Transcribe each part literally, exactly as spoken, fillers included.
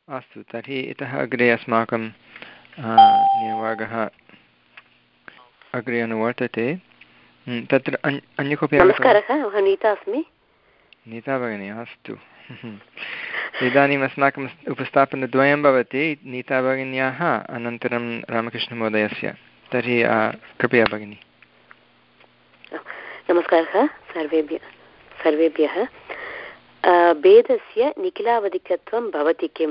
अस्तु तर्हि इतः अग्रे अस्माकं नियोगः अग्रे अनुवर्तते। तत्र अन्य अन्य कोऽपि नमस्कारः, अहं नीता अस्मि। नीता भगिनी, अस्तु। इदानीम् अस्माकम् उपस्थापनद्वयं भवति, नीता भगिन्याः अनन्तरं रामकृष्णमहोदयस्य। तर्हि कृपया भगिनी। नमस्कारः सर्वेभ्यः सर्वेभ्यः भेदस्य निखिलावधिकत्वं भवति किम्?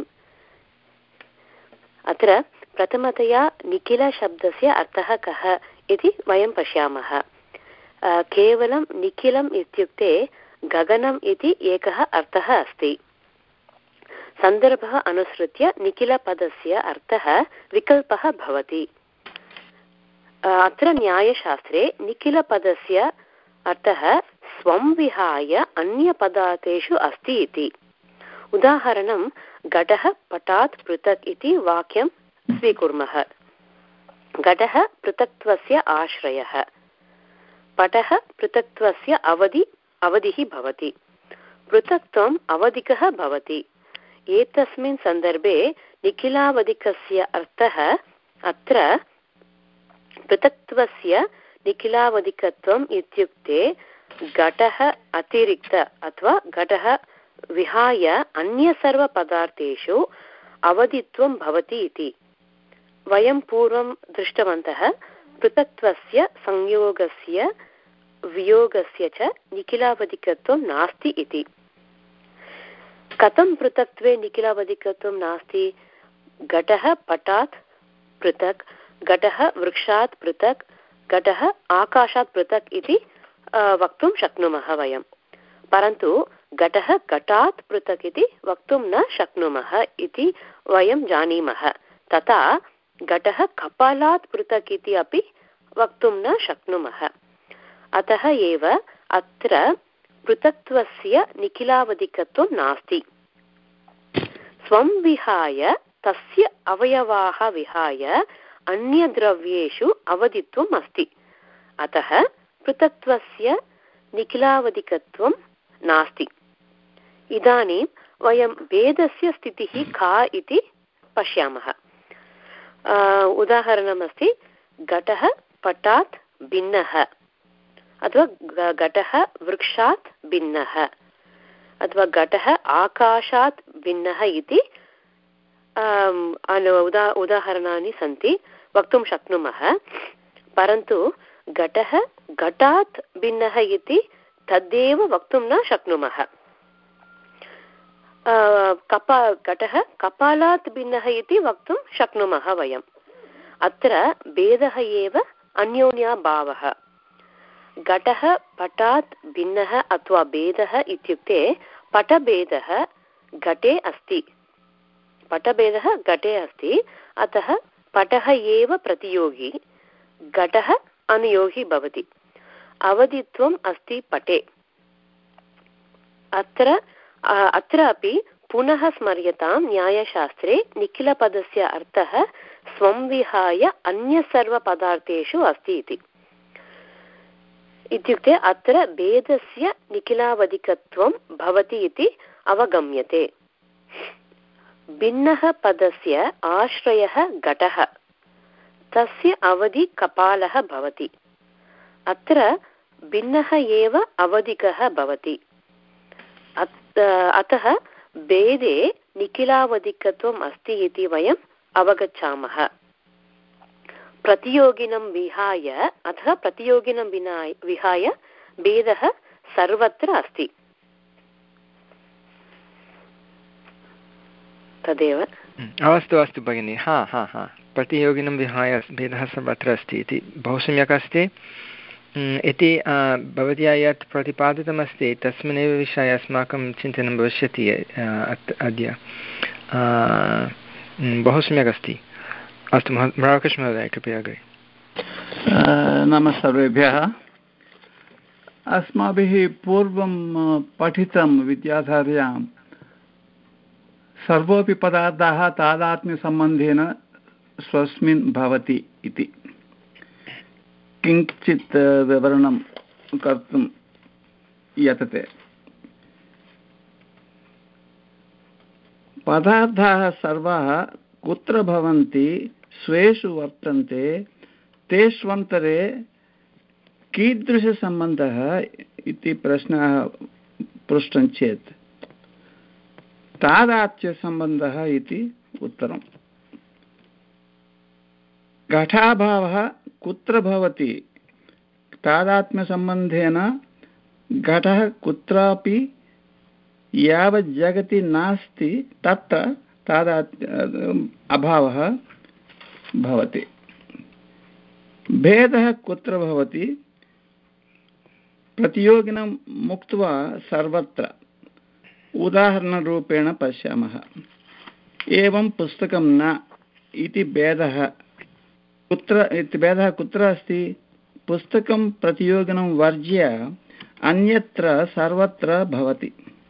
अत्र प्रथमतया निखिलशब्दस्य अर्थः कः इति वयं पश्यामः। केवलं निखिलम् इत्युक्ते गगनम् इति एकः अर्थः अस्ति। सन्दर्भः अनुसृत्य निखिलपदस्य अर्थः विकल्पः भवति। अत्र न्यायशास्त्रे निखिलपदस्य अर्थः स्वं विहाय अन्यपदार्थेषु अस्ति इति। उदाहरणं घटः पटात् पृथक् इति वाक्यं स्वीकुर्मः। घटः पृथक्त्वस्य आश्रयः, पटः पृथक्त्वस्य अवधि अवधिः भवति, पृथक्त्वम् अवधिकः भवति। एतस्मिन् सन्दर्भे निखिलावधिकस्य अर्थः अत्र पृथक्त्वस्य निखिलावधिकत्वम् इत्युक्ते घटः अतिरिक्त अथवा घटः विहाय अन्य सर्वपदार्थेषु अवधित्वं भवति इति। वयं पूर्वं दृष्टवन्तः पृथक्त्वस्य संयोगस्य वियोगस्य च निखिलावधिकत्वं नास्ति इति। कथं पृथक्त्वे निखिलावधिकत्वं नास्ति? घटः पटात् पृथक्, घटः वृक्षात् पृथक्, घटः आकाशात् पृथक् इति वक्तुं शक्नुमः वयं। परन्तु घटः घटात् पृथक् इति वक्तुं न शक्नुमः इति वयं जानीमः। तथा घटः कपालात् पृथक् इति अपि वक्तुं न शक्नुमः। अतः एव अत्र पृथक्त्वस्य निखिलावधिकत्वं नास्ति। स्वं विहाय तस्य अवयवाः विहाय अन्यद्रव्येषु अवधित्वम् अस्ति। अतः पृथक्त्वस्य निखिलावधिकत्वं नास्ति। इदानीं वयं भेदस्य स्थितिः का इति पश्यामः। उदाहरणमस्ति घटः पटात् भिन्नः अथवा घटः वृक्षात् भिन्नः अथवा घटः आकाशात् भिन्नः इति उदा उदाहरणानि सन्ति, वक्तुं शक्नुमः। परन्तु घटः घटात् भिन्नः इति तदेव वक्तुं न शक्नुमः। कपा घटः कपालात् भिन्नः इति वक्तुं शक्नुमः वयम्। अत्र भेदः एव अन्योन्याभावः। घटः पटात् भिन्नः अथवा भेदः इत्युक्ते पटभेदः घटे अस्ति। पटभेदः घटे अस्ति, अतः पटः एव प्रतियोगी, घटः अनुयोगी भवति। अवधित्वम् अस्ति पटे। अत्र अत्र अपि पुनः स्मर्यतां न्यायशास्त्रे निखिलपदस्य अर्थः स्वं विहाय अन्य सर्वपदार्थेषु अस्ति इति। इत्युक्ते अत्र भेदस्य निखिलावधिकत्वं भवति इति अवगम्यते। भिन्नः पदस्य आश्रयः घटः, तस्य अवधि कपालः भवति। अत्र भिन्नः एव अवधिकः भवति। अतः भेदे निखिलावधिकत्वम् अस्ति इति वयम् अवगच्छामः। प्रतियोगिनं विहाय अथवा प्रतियोगिनं विनाय विहाय भेदः सर्वत्र अस्ति। तदेव। अस्तु अस्तु भगिनि, हा हा हा प्रतियोगिनं विहाय भेदः सर्वत्र अस्ति इति बहु सम्यक् अस्ति इति भवत्या यत् प्रतिपादितमस्ति तस्मिन्नेव विषये अस्माकं चिन्तनं भविष्यति अद्य। बहु सम्यक् अस्ति। अस्तु रामकृष्णमहोदय, कृपया अग्रे। नमः सर्वेभ्यः। अस्माभिः पूर्वं पठितं विद्याधार्यां सर्वोऽपि पदार्थाः तादात्म्यसम्बन्धेन स्वस्मिन् भवति इति किञ्चित् विवरणं कर्तुं यतते। पदार्थाः सर्वाः कुत्र भवन्ति स्वेषु वर्तन्ते तेष्वन्तरे कीदृशसम्बन्धः इति प्रश्नः पृष्टं चेत् तादात्म्यसम्बन्धः इति उत्तरम्। घटाभावः कुत्र भवति तादात्म्यसम्बन्धेन घटः कुत्रापि यावत् जगति नास्ति तत्र तादात्म्य अभावः भवति। भेदः कुत्र भवति प्रतियोगिनं मुक्त्वा सर्वत्र उदाहरणरूपेण पश्यामः। एवं पुस्तकं न इति भेदः कुत्र इति भेदः कुत्र अस्ति पुस्तकं प्रतियोगिनं वर्ज्य अन्यत्र सर्वत्र भवति।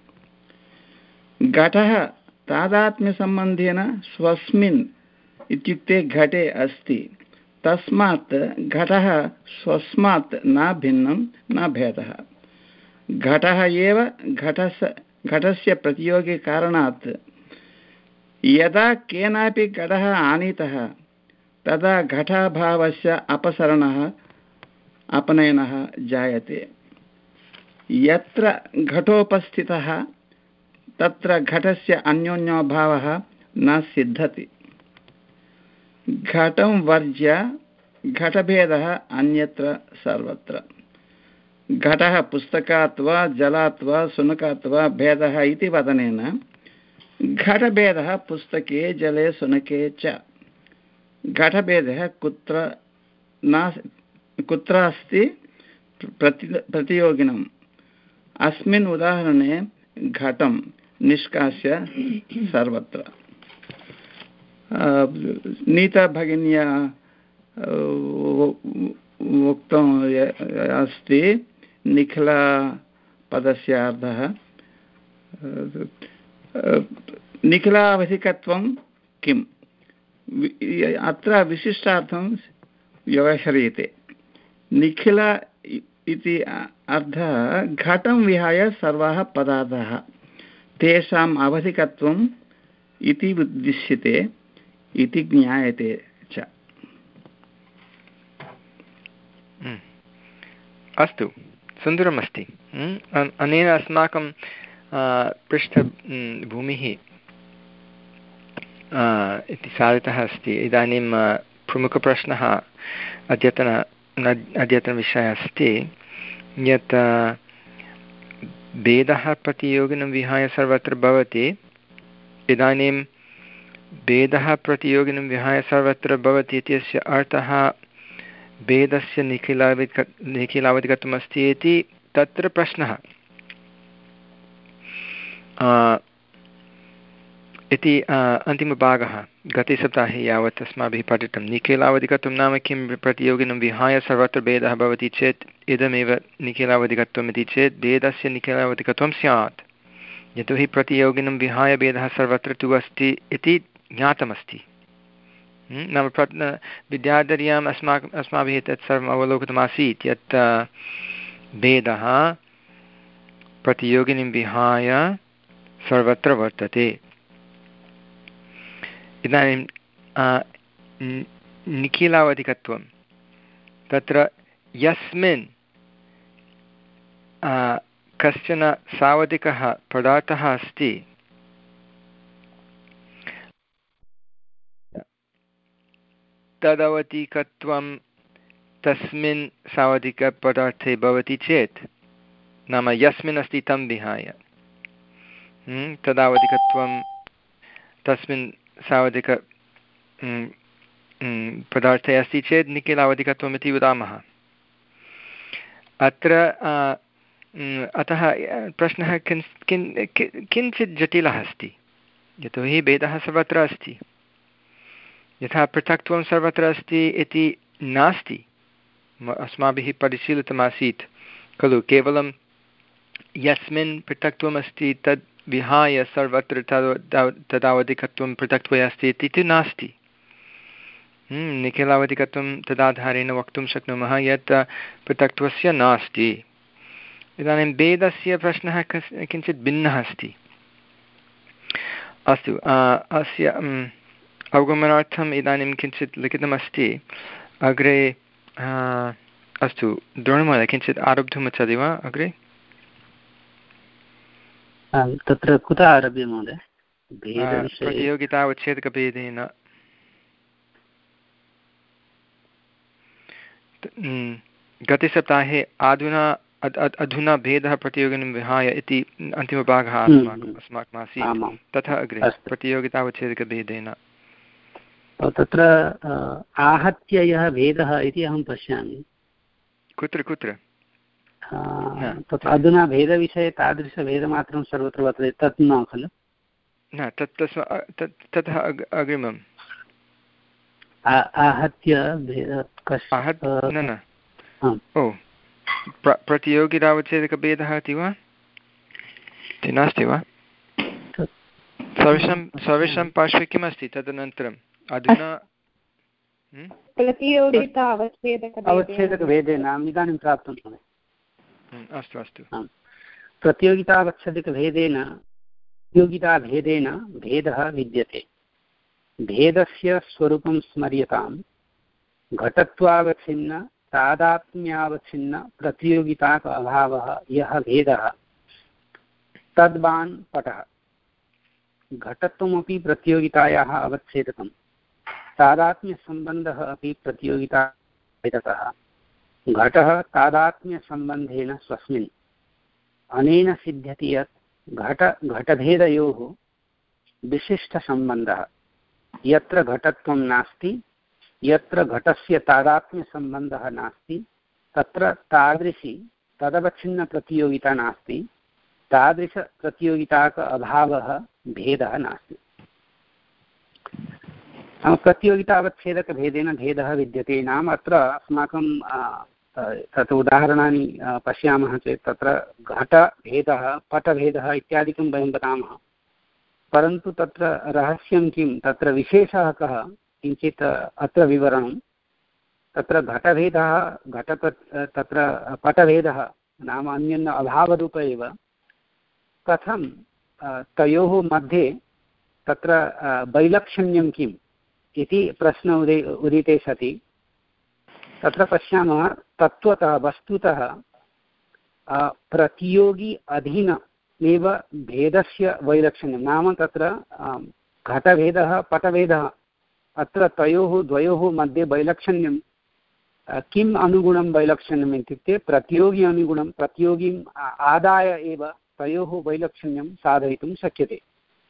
घटः तादात्म्यसम्बन्धेन स्वस्मिन् इत्युक्ते घटे अस्ति तस्मात् घटः स्वस्मात् न भिन्नं न भेदः। घटः एव घटस्य घटस्य प्रतियोगिकारणात् यदा केनापि घटः आनीतः तदा घटाभावस्य अपसरणः अपनयनः जायते। यत्र घटोपस्थितः तत्र घटस्य अन्योन्योभावः न सिद्ध्यति। घटं वर्ज्य घटभेदः अन्यत्र सर्वत्र। घटः पुस्तकात् वा जलात् वा शुनकात् वा भेदः इति वदनेन घटभेदः पुस्तके जले शुनके च। घटभेदः कुत्र न कुत्र अस्ति प्रति प्रतियोगिनम्। अस्मिन् उदाहरणे घटं निष्कास्य सर्वत्र। नीता भगिन्या उक्तम् अस्ति निखिला पदस्य अर्थः निखिलावधिकत्वं किम् अत्र विशिष्टार्थं व्यवह्रियते। निखिल इति अर्थः घटं विहाय सर्वाः पदार्थाः तेषाम् अवधिकत्वम् इति उद्दिश्यते इति ज्ञायते च। अस्तु सुन्दरमस्ति। अनेन अस्माकं पृष्ठभूमिः इति सारितः अस्ति। इदानीं प्रमुखप्रश्नः अद्यतन अद्यतनविषयः अस्ति यत् भेदः प्रतियोगिनं विहाय सर्वत्र भवति। इदानीं भेदः प्रतियोगिनं विहाय सर्वत्र भवति इत्यस्य अर्थः भेदस्य निखिलावधिक निखिलावधिकत्वम् अस्ति इति तत्र प्रश्नः इति अन्तिमभागः गते सप्ताहे यावत् अस्माभिः पठितं। निखिलावधिकत्वं नाम किं प्रतियोगिनं विहाय सर्वत्र भेदः भवति चेत् इदमेव निखिलावधिकत्वम् इति चेत् भेदस्य निखिलावधिकत्वं स्यात्। यतोहि प्रतियोगिनं विहाय भेदः सर्वत्र तु अस्ति इति ज्ञातमस्ति। नाम प्र विद्याधर्याम् अस्माकम् अस्माभिः तत् सर्वम् अवलोकितमासीत् यत् भेदः प्रतियोगिनं विहाय सर्वत्र वर्तते। इदानीं निखिलावधिकत्वं तत्र यस्मिन् कश्चन सावधिकः पदार्थः अस्ति तदवधिकत्वं तस्मिन् सावधिकपदार्थे भवति चेत् नाम यस्मिन् अस्ति तं विहाय तदावधिकत्वं तस्मिन् सावधिक पदार्थे अस्ति चेत् निखिलावधिकत्वम् इति वदामः। अत्र अतः प्रश्नः किं किञ्चित् जटिलः अस्ति यतोहि भेदः सर्वत्र अस्ति। यथा पृथक्त्वं सर्वत्र अस्ति इति नास्ति अस्माभिः परिशीलितमासीत् खलु। केवलं यस्मिन् पृथक्त्वम् अस्ति तद् विहाय सर्वत्र तदावधिकत्वं पृथक्त्वे अस्ति इति तु नास्ति। निखिलावधिकत्वं तदाधारेण वक्तुं शक्नुमः यत् पृथक्त्वस्य नास्ति। इदानीं भेदस्य प्रश्नः किञ्चित् भिन्नः अस्ति। अस्तु अस्य अवगमनार्थम् इदानीं किञ्चित् लिखितमस्ति अग्रे अस्तु द्रोणमहोदय किञ्चित् आरब्धुमिच्छति वा अग्रे तत्र कुतः आरभ्य महोदय प्रतियोगितावच्छेदकभेदेन गतसप्ताहे अधुना अधुना भेदः प्रतियोगिनं विहाय इति अन्तिमभागः अस्माकम् अस्माकम् आसीत् तथा अग्रे प्रतियोगितावच्छेदकभेदेन तत्र आहत्य यः भेदः इति अहं पश्यामि कुत्र कुत्र तत्र अधुना भेदविषये तादृशभेदमात्रं सर्वत्र वर्तते तत् न खलु न तत् ततः अग्रिमम् आहत्य न न ओ प्रतियोगितावच्छेदकभेदः इति वा इति नास्ति वा सर्वेषां सर्वेषां पार्श्वे किमस्ति तदनन्तरम् अधुना प्रतियोगिता अवच्छेदकभेदेन इदानीं प्राप्तं अस्तु अस्तु प्रतियोगितावच्छेदकभेदेन प्रतियोगिताभेदेन भेदः विद्यते भेदस्य स्वरूपं स्मर्यतां घटत्वावच्छिन्न तादात्म्यावच्छिन्न प्रतियोगिताक अभावः यः भेदः तद्वान् पटः घटत्वमपि प्रतियोगितायाः अवच्छेदकं तादात्म्यसम्बन्धः अपि प्रतियोगिताभेदकः घटः तादात्म्यसम्बन्धेन स्वस्मिन् अनेन सिद्ध्यति यत् घट घटभेदयोः विशिष्टसम्बन्धः यत्र घटत्वं नास्ति यत्र घटस्य तादात्म्यसम्बन्धः नास्ति तत्र तादृशी तदवच्छिन्नप्रतियोगिता नास्ति तादृशप्रतियोगिताक अभावः भेदः नास्ति प्रतियोगितावच्छेदकभेदेन भेदः विद्यते नाम अत्र अस्माकं तत् उदाहरणानि पश्यामः चेत् तत्र घटभेदः पटभेदः इत्यादिकं वयं वदामः परन्तु तत्र रहस्यं किं तत्र विशेषः कः किञ्चित् अत्र विवरणं तत्र घटभेदः घटप तत्र पटभेदः नाम अन्यन्न अभावरूप एव कथं तयोः मध्ये तत्र वैलक्षण्यं किम् इति प्रश्न उदे उदिते सति तत्र पश्यामः तत्त्वतः वस्तुतः प्रतियोगी अधीनमेव भेदस्य वैलक्षण्यं नाम तत्र घटभेदः पटभेदः अत्र तयोः द्वयोः मध्ये वैलक्षण्यं किम् अनुगुणं वैलक्षण्यम् इत्युक्ते प्रतियोगी अनुगुणं प्रतियोगिम् आदाय एव तयोः वैलक्षण्यं साधयितुं शक्यते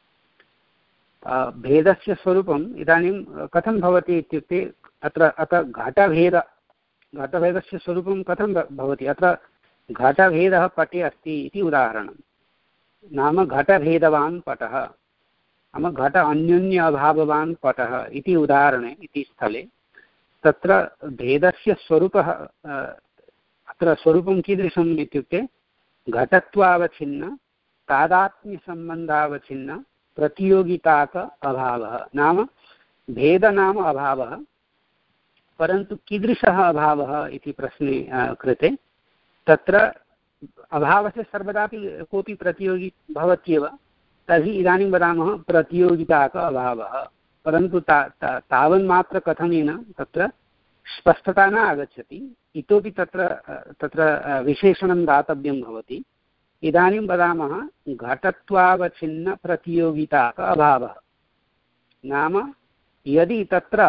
भेदस्य स्वरूपम् इदानीं कथं भवति इत्युक्ते अत्र अत्र घटभेद घटभेदस्य स्वरूपं कथं भवति अत्र घटभेदः पटे अस्ति इति उदाहरणं नाम घटभेदवान् पटः नाम घट अन्योन्य अभाववान् पटः इति उदाहरणे इति स्थले तत्र भेदस्य स्वरूपः अत्र स्वरूपं कीदृशम् इत्युक्ते घटत्वावच्छिन्न तादात्म्यसम्बन्धावच्छिन्न प्रतियोगिताक अभावः नाम भेद नाम अभावः परन्तु कीदृशः अभावः इति प्रश्ने कृते तत्र अभावस्य सर्वदापि कोऽपि प्रतियोगी भवत्येव तर्हि इदानीं वदामः प्रतियोगिताक अभावः परन्तु ता तावन्मात्रकथनेन तत्र स्पष्टता न आगच्छति इतोपि तत्र तत्र विशेषणं दातव्यं भवति इदानीं वदामः घटत्वावच्छिन्नप्रतियोगिताक अभावः नाम यदि तत्र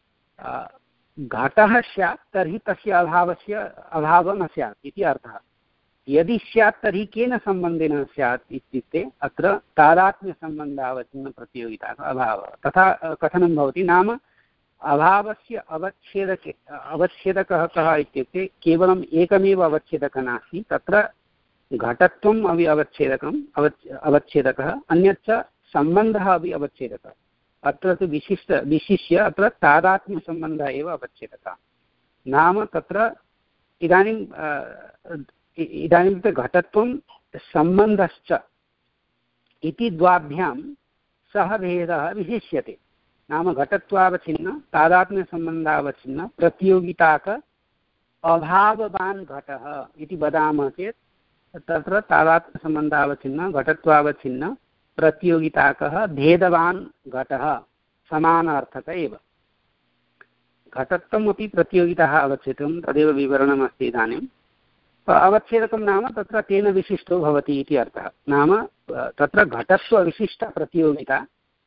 घटः स्यात् तर्हि तस्य अभावस्य अभावः न स्यात् इति अर्थः यदि स्यात् तर्हि केन सम्बन्धेन स्यात् इत्युक्ते अत्र तादात्म्यसम्बन्धावच्छिन्नप्रतियोगिताक अभावः तथा कथनं भवति नाम अभावस्य अवच्छेदके अवच्छेदकः कः इत्युक्ते केवलम् एकमेव अवच्छेदकः नास्ति तत्र घटत्वम् अपि अवच्छेदकम् अवच् अवच्छेदकः अन्यच्च सम्बन्धः अपि अवच्छेदकः अत्र तु विशिष्ट विशिष्य अत्र तादात्म्यसम्बन्धः एव अवच्छेदकः नाम तत्र इदानीं इदानीं घटत्वं सम्बन्धश्च इति द्वाभ्यां सः भेदः विशिष्यते नाम घटत्वावच्छिन्न तादात्म्यसम्बन्धावच्छिन्न प्रतियोगिताक अभाववान् घटः इति वदामः चेत् तत्र तादात्म्यसम्बन्धावच्छिन्न घटत्वावच्छिन्न प्रतियोगिताकः भेदवान् घटः समानार्थक एव। घटत्वम् अपि प्रतियोगिताः अवच्छेदकं तदेव विवरणमस्ति इदानीम्। अवच्छेदकं नाम तत्र तेन विशिष्टो भवति इति अर्थः। नाम तत्र घटत्वविशिष्टप्रतियोगिता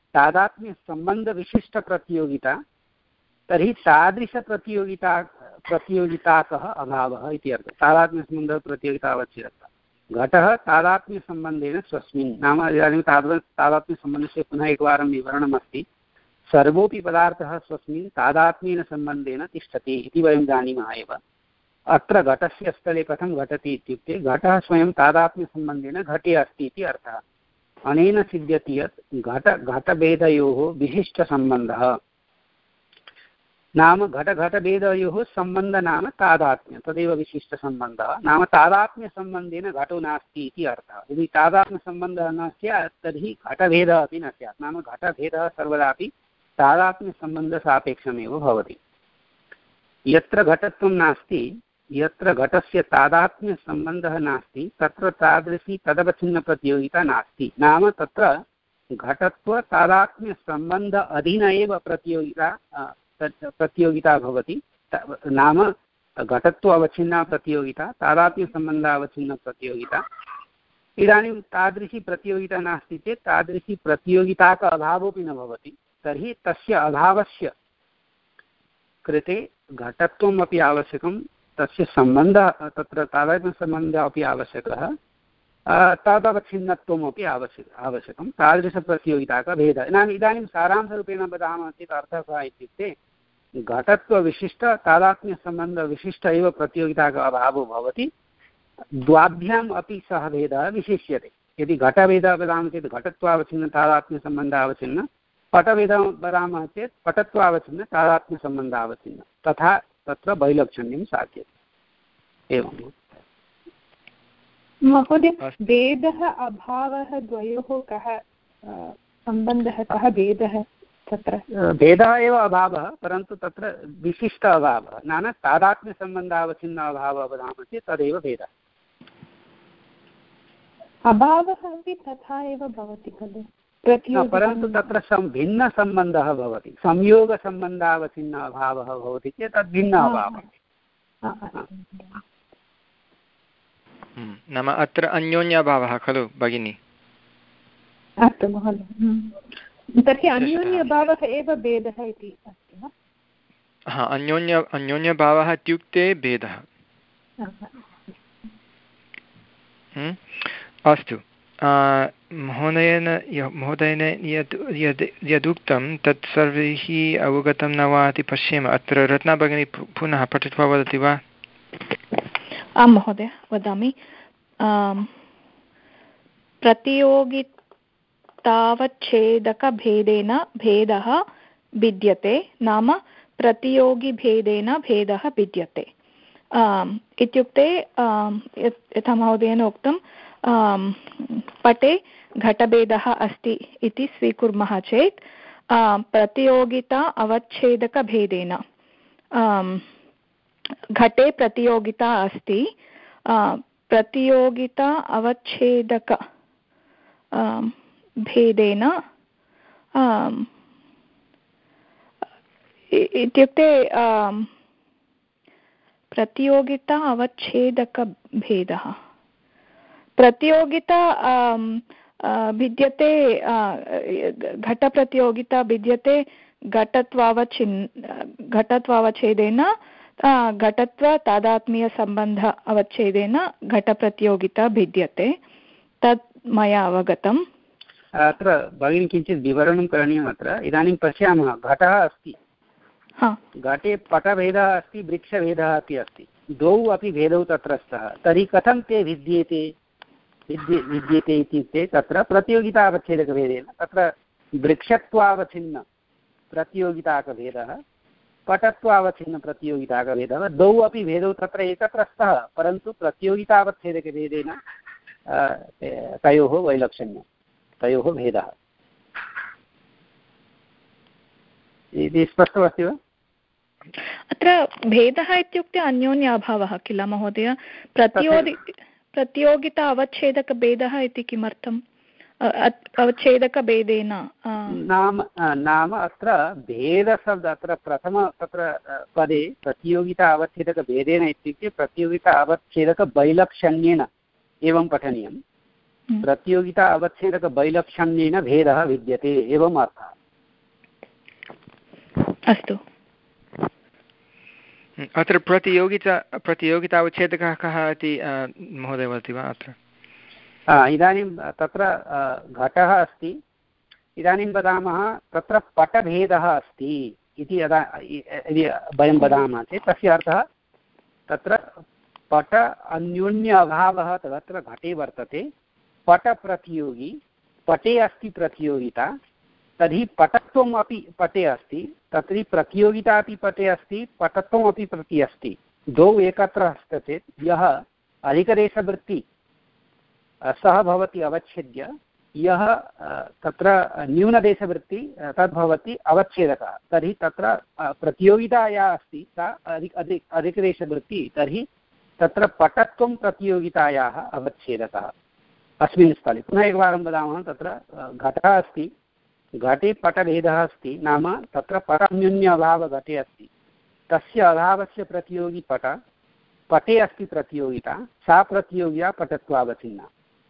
तादात्म्यसम्बन्धविशिष्टप्रतियोगिता तर्हि तादृशप्रतियोगिता प्रतियोगिताकः अभावः इति अर्थः। तादात्म्यसम्बन्धप्रतियोगिता अवच्छेदकता घटः तादात्म्यसम्बन्धेन स्वस्मिन् नाम इदानीं ताद तादात्म्यसम्बन्धस्य पुनः एकवारं विवरणमस्ति। सर्वोऽपि पदार्थः स्वस्मिन् तादात्म्येन सम्बन्धेन तिष्ठति इति वयं जानीमः एव। अत्र घटस्य स्थले कथं घटति इत्युक्ते घटः स्वयं तादात्म्यसम्बन्धेन घटे अस्ति इति अर्थः। अनेन सिद्ध्यति यत् घट घटभेदयोः विशिष्टसम्बन्धः नाम घटघटभेदयोः सम्बन्धः नाम तादात्म्य तदेव विशिष्टसम्बन्धः नाम तादात्म्यसम्बन्धेन घटो नास्ति इति अर्थः। यदि तादात्म्यसम्बन्धः न स्यात् तर्हि घटभेदः अपि न स्यात्। नाम घटभेदः सर्वदापि तादात्म्यसम्बन्धसापेक्षमेव भवति। यत्र घटत्वं नास्ति यत्र घटस्य तादात्म्यसम्बन्धः नास्ति तत्र तादृशी तदवच्छिन्नप्रतियोगिता नास्ति। नाम तत्र घटत्व तादात्म्यसम्बन्ध अधीन एव प्रतियोगिता प्रतियोगिता भवति। नाम घटत्व अवच्छिन्ना प्रतियोगिता तादात्म्यसम्बन्ध अवच्छिन्न प्रतियोगिता। इदानीं तादृशी प्रतियोगिता नास्ति चेत् तादृशी प्रतियोगिताक अभावोऽपि न भवति। तर्हि तस्य अभावस्य कृते घटत्वम् अपि आवश्यकं तस्य सम्बन्धः तत्र तादात्म्यसम्बन्धः अपि आवश्यकः तदवच्छिन्नत्वमपि आवश्यक आवश्यकं तादृशप्रतियोगिताकः भेदः। इदानीम् इदानीं सारांशरूपेण वदामः चेत् अर्थः कः इत्युक्ते घटत्वविशिष्ट तादात्म्यसम्बन्धविशिष्ट एव प्रतियोगिताकः अभावो भवति। द्वाभ्याम् अपि सः भेदः विशिष्यते। यदि घटभेदः वदामः चेत् घटत्वावच्छिन्न तादात्म्यसम्बन्धावच्छिन्न पटभेदं वदामः चेत् पटत्वावच्छिन्न तादात्म्यसम्बन्धावच्छिन्न तथा तत्र वैलक्षण्यं साध्यते। एवं महोदय भेदः अभावः द्वयोः कः सम्बन्धः कः भेदः तत्र भेदः एव अभावः परन्तु तत्र विशिष्ट अभावः नाम तादात्म्यसम्बन्धावच्छिन्न अभावः वदामः चेत् तदेव भेदः। अभावः अपि तथा एव भवति खलु परन्तु तत्र भिन्नसम्बन्धः भवति। संयोगसम्बन्धावच्छिन्न अभावः भवति चेत् तद् भिन्न अभावः। नाम अत्र अन्योन्यभावः खलु भगिनी। अस्तु महोदय तर्हि अन्योन्यभावः एव भेदः इति अस्ति वा? हा अन्योन्य अन्योन्यभावः इत्युक्ते भेदः। अस्तु महोदयेन महोदयेन यत् यद् यदुक्तं तत् सर्वैः अवगतं न वा इति पश्येम। अत्र रत्ना भगिनी पुनः पठित्वा वदति वा? आं महोदय वदामि। प्रतियोगितावच्छेदकभेदेन भेदः भिद्यते नाम प्रतियोगिभेदेन भेदः भिद्यते इत्युक्ते यथा महोदयेन उक्तं पटे घटभेदः अस्ति इति स्वीकुर्मः चेत् प्रतियोगिता अवच्छेदकभेदेन घटे प्रतियोगिता अस्ति प्रतियोगिता अवच्छेदक भेदेन इत्युक्ते प्रतियोगिता अवच्छेदकभेदः प्रतियोगिता भिद्यते घटप्रतियोगिता भिद्यते घटत्वावच्छिन् घटत्वावच्छेदेन घटत्व तादात्म्यसम्बन्ध अवच्छेदेन घटप्रतियोगिता भिद्यते तत् मया अवगतम्। अत्र भगिनी किञ्चित् विवरणं करणीयम्। अत्र इदानीं पश्यामः घटः अस्ति घटे पटभेदः अस्ति वृक्षभेदः अपि अस्ति द्वौ अपि भेदौ तत्र स्तः। तर्हि कथं ते भिद्येते विद्ये विद्येते इत्युक्ते तत्र प्रतियोगितावच्छेदकभेदेन तत्र वृक्षत्वावच्छिन्न प्रतियोगिताकभेदः पटत्वावच्छिन्नप्रतियोगिताकभेदः द्वौ अपि भेदौ तत्र एकत्र स्तः परन्तु प्रतियोगितावच्छेदकभेदेन तयोः वैलक्षण्यं तयोः भेदः। इति स्पष्टमस्ति वा? अत्र भेदः इत्युक्ते अन्योन्य अभावः किल महोदय? प्रतियोगि प्रतियोगिता अवच्छेदकभेदः इति किमर्थम्? अवच्छेदकभेदेन नाम नाम अत्र भेदशब्द अत्र प्रथम तत्र पदे प्रतियोगिता अवच्छेदकभेदेन इत्युक्ते प्रतियोगिता अवच्छेदकवैलक्षण्येन एवं पठनीयं। प्रतियोगिता अवच्छेदकवैलक्षण्येन भेदः विद्यते एवम् अर्थः। अस्तु। अत्र प्रतियोगिता प्रतियोगिता अवच्छेदकः कः इति महोदय वदति वा? अत्र इदानीं तत्र घटः अस्ति, इदानीं वदामः तत्र पटभेदः अस्ति इति यदा यदि वयं वदामः चेत् तस्य अर्थः तत्र पट अन्योन्य अभावः तत्र घटे वर्तते। पटप्रतियोगी पटे अस्ति प्रतियोगिता, तर्हि पटत्वम् अपि पटे अस्ति, तर्हि प्रतियोगिता अपि पटे अस्ति, पटत्वम् अपि प्रति अस्ति। द्वौ एकत्र अस्ति चेत् यः अधिकदेशवृत्ति सः भवति अवच्छेद्य, यः तत्र न्यूनदेशवृत्ति तद्भवति अवच्छेदकः। तर्हि तत्र प्रतियोगिता या अस्ति सा अधिक अधिक अधिकदेशवृत्ति, तर्हि तत्र पटत्वं प्रतियोगितायाः अवच्छेदकः अस्मिन् स्थले। पुनः एकवारं वदामः, तत्र घटः अस्ति, घटे पटभेदः अस्ति, नाम तत्र पटन्यून्य अभावः घटे अस्ति, तस्य अभावस्य प्रतियोगी पट, पटे अस्ति प्रतियोगिता, सा प्रतियोगिता पटत्वावच्छिन्ना।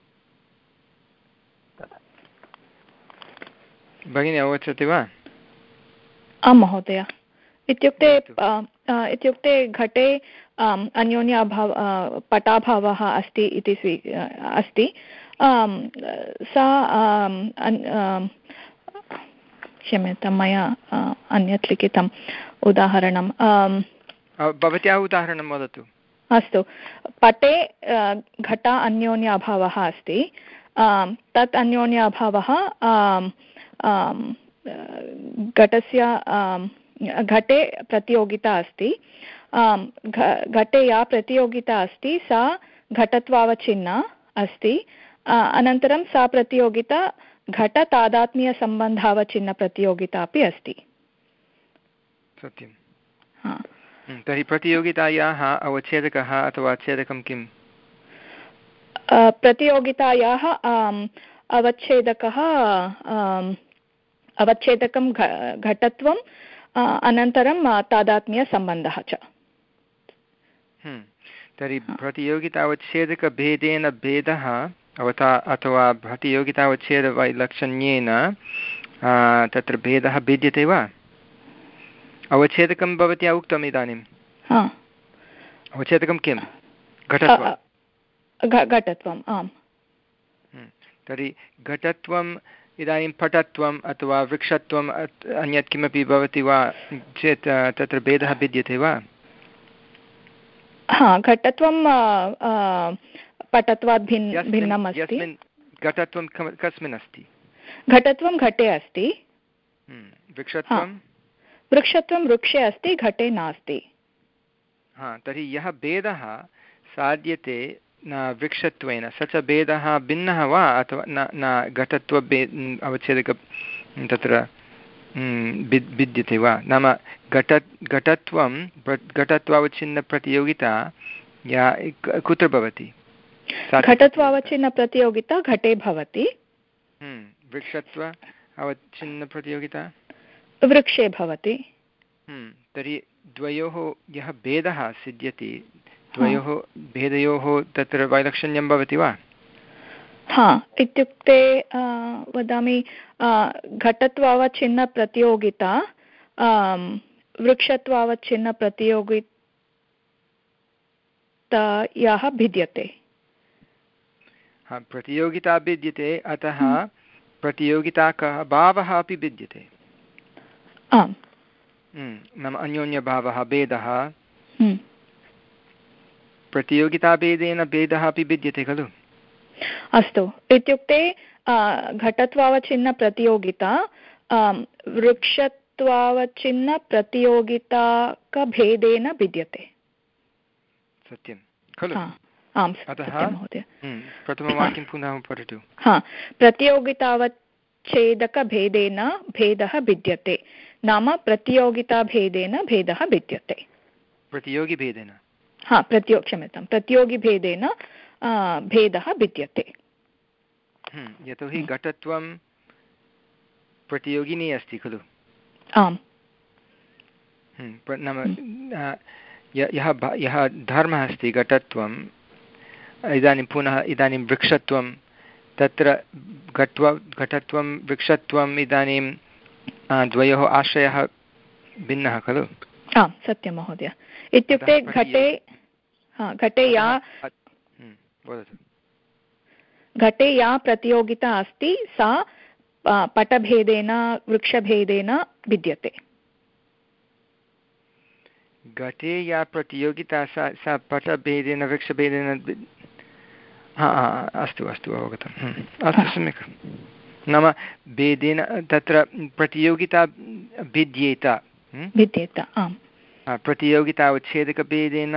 भगिनी अवगच्छति वा? आं महोदय। इत्युक्ते इत्युक्ते घटे अन्योन्य अभाव पटाभावः अस्ति इति स्वी अस्ति। सा क्षम्यतां, मया अन्यत् लिखितम् उदाहरणं। भवत्याः उदाहरणं वदतु। अस्तु। पटे घटा अन्योन्य अभावः अस्ति, तत् अन्योन्य अभावः घटस्य घटे प्रतियोगिता अस्ति। घटे या प्रतियोगिता अस्ति सा घटत्वावच्छिन्ना अस्ति। अनन्तरं सा प्रतियोगिता घटतादात्म्यसम्बन्धावच्छिन्नप्रतियोगिता अपि अस्ति। सत्यं। तर्हि प्रतियोगितायाः अवच्छेदकः अथवा छेदकं किम्? प्रतियोगितायाः अवच्छेदकः अवच्छेदकं घटत्वं, अनन्तरं तादात्म्यसम्बन्धः च। तर्हि प्रतियोगितावच्छेदकभेदेन भेदः अवता अथवा प्रतियोगितावच्छेदवैलक्षण्येन तत्र भेदः भिद्यते वा? अवच्छेदकं भवत्या उक्तम् इदानीम्। अवच्छेदकं किं? घटत्वं। घटत्वम्, आम्। तर्हि घटत्वम् इदानीं पटत्वम् अथवा वृक्षत्वम् अन्यत् किमपि भवति वा चेत् तत्र भेदः भिद्यते वा? हा, घटत्वं पटत्वात् भिन्न भिन्नम् अस्ति। घटत्वं कस्मिन् अस्ति? घटत्वं घटे अस्ति। वृक्षत्वं? वृक्षत्वं वृक्षे अस्ति, घटे नास्ति। हा, तर्हि यः भेदः साध्यते न वृक्षत्वेन, स च भेदः भिन्नः वा अथवा न न घटत्वभे अवच्छेदक तत्र भिद्यते वा? नाम घट घटत्वं घटत्वावच्छिन्नप्रतियोगिता या कुत्र भवति? घटत्वावच्छिन्नप्रतियोगिता घटे भवति। वृक्षत्व अवच्छिन्नप्रतियोगिता वृक्षे भवति। तर्हि द्वयोः यः भेदः सिद्ध्यति, द्वयोः भेदयोः तत्र वैलक्षण्यं भवति वा? हा, इत्युक्ते वदामि घटत्वावच्छिन्नप्रतियोगिता वृक्षत्वावच्छिन्नप्रतियोगितायाः भिद्यते। हा, प्रतियोगिता भिद्यते, अतः प्रतियोगिताकः भावः अपि भिद्यते। आम्। नाम अन्योन्यभावः भेदः प्रतियोगिताभेदेन भेदः अपि भिद्यते खलु? अस्तु। इत्युक्ते घटत्वावच्छिन्नप्रतियोगिता वृक्षत्वावच्छिन्नप्रतियोगिताकभेदेन भिद्यते। सत्यं खलु? आम्, अतः महोदय। प्रथमवाक्यं पुनः पठतु। हा, प्रतियोगितावच्छेदकभेदेन भेदः भिद्यते, नाम प्रतियोगिताभेदेन भेदः भिद्यते। प्रतियोगिभेदेन? हा, प्रतियो क्षम्यतां प्रतियोगिभेदेन भेदः भिद्यते। यतोहि घटत्वं प्रतियोगिनी अस्ति खलु। आम्। नाम यः यः धर्मः अस्ति घटत्वम्, इदानीं पुनः इदानीं वृक्षत्वं, तत्र घट्व घटत्वं वृक्षत्वम् इदानीं द्वयोः आश्रयः भिन्नः खलु। आम् सत्यं महोदय। इत्युक्ते घटे घटे या घटे या प्रतियोगिता अस्ति सा पटभेदेन वृक्षभेदेन भिद्यते। घटे या प्रतियोगिता सा सा पटभेदेन वृक्षभेदेन। हा अस्तु अस्तु अवगतम्। अस्तु सम्यक्। नाम भेदेन तत्र प्रतियोगिता भिद्येत भिद्येत। आम्। प्रतियोगिता उच्छेदकभेदेन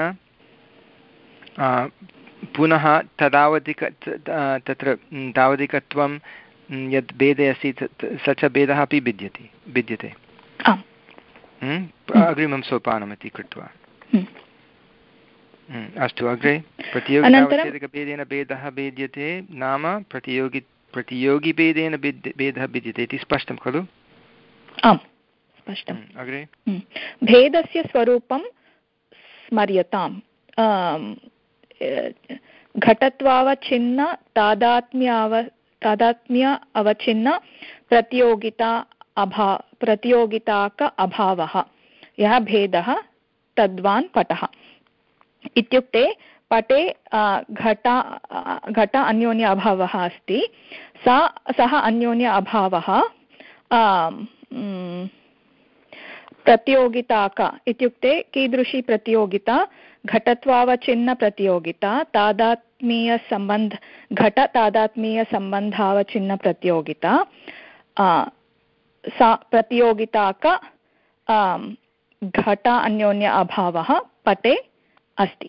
पुनः तदावधिक तत्र तावधिकत्वं यद् भेदे अस्ति स च भेदः अपि भिद्यते भिद्यते अग्रिमं सोपानमिति कृत्वा। अस्तु अग्रे प्रतियोगितावच्छेदकभेदेन भेदः भेद्यते नाम प्रतियोगि प्रतियोगिभेदेन भेदः भिद्यते इति स्पष्टं खलु। आम् स्पष्टम्। अग्रे भेदस्य स्वरूपं स्मर्यताम्। घटत्वावच्छिन्न तादात्म्याव तादात्म्य अवच्छिन्न प्रतियोगिता अभा प्रतियोगिताक अभावः यः भेदः तद्वान् पटः। इत्युक्ते पटे घट घट अन्योन्य अभावः अस्ति, सा सः अन्योन्य अभावः प्रतियोगिताक इत्युक्ते कीदृशी प्रतियोगिता? घटत्वावच्छिन्न प्रतियोगिता, तादात्म्यसम्बन्ध घट तादात्म्यसम्बन्धावच्छिन्न प्रतियोगिता, सा प्रतियोगिताक घट अन्योन्य अभावः पटे अस्ति।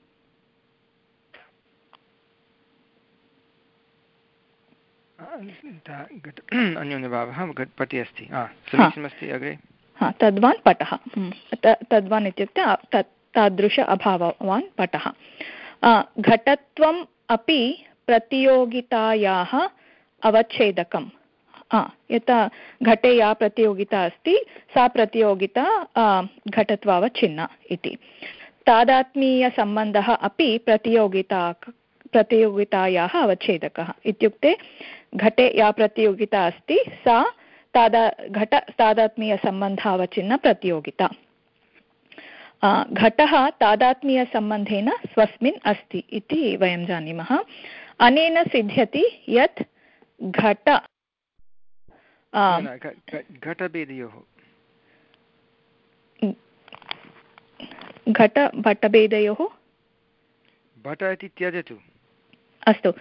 अन्योन्यभावः पटे अस्ति। समीचीनमस्ति। अग्रे हा तद्वान् पटः। तद्वान् इत्युक्ते तत् तादृश अभाववान् पटः। घटत्वम् अपि प्रतियोगितायाः अवच्छेदकम्। यथा घटे या प्रतियोगिता अस्ति सा प्रतियोगिता घटत्वावच्छिन्ना इति। तादात्म्यसम्बन्धः अपि प्रतियोगिता प्रतियोगितायाः अवच्छेदकः। इत्युक्ते घटे या प्रतियोगिता अस्ति सा तादा घट तादात्म्यसम्बन्धावच्छिन्न प्रतियोगिता। घटः तादात्म्यसम्बन्धेन स्वस्मिन् अस्ति इति वयं जानीमः। अनेन सिद्ध्यति यत् घट घटभेदयोः घट भटभेदयोः भट इति त्यजतु। अस्तु।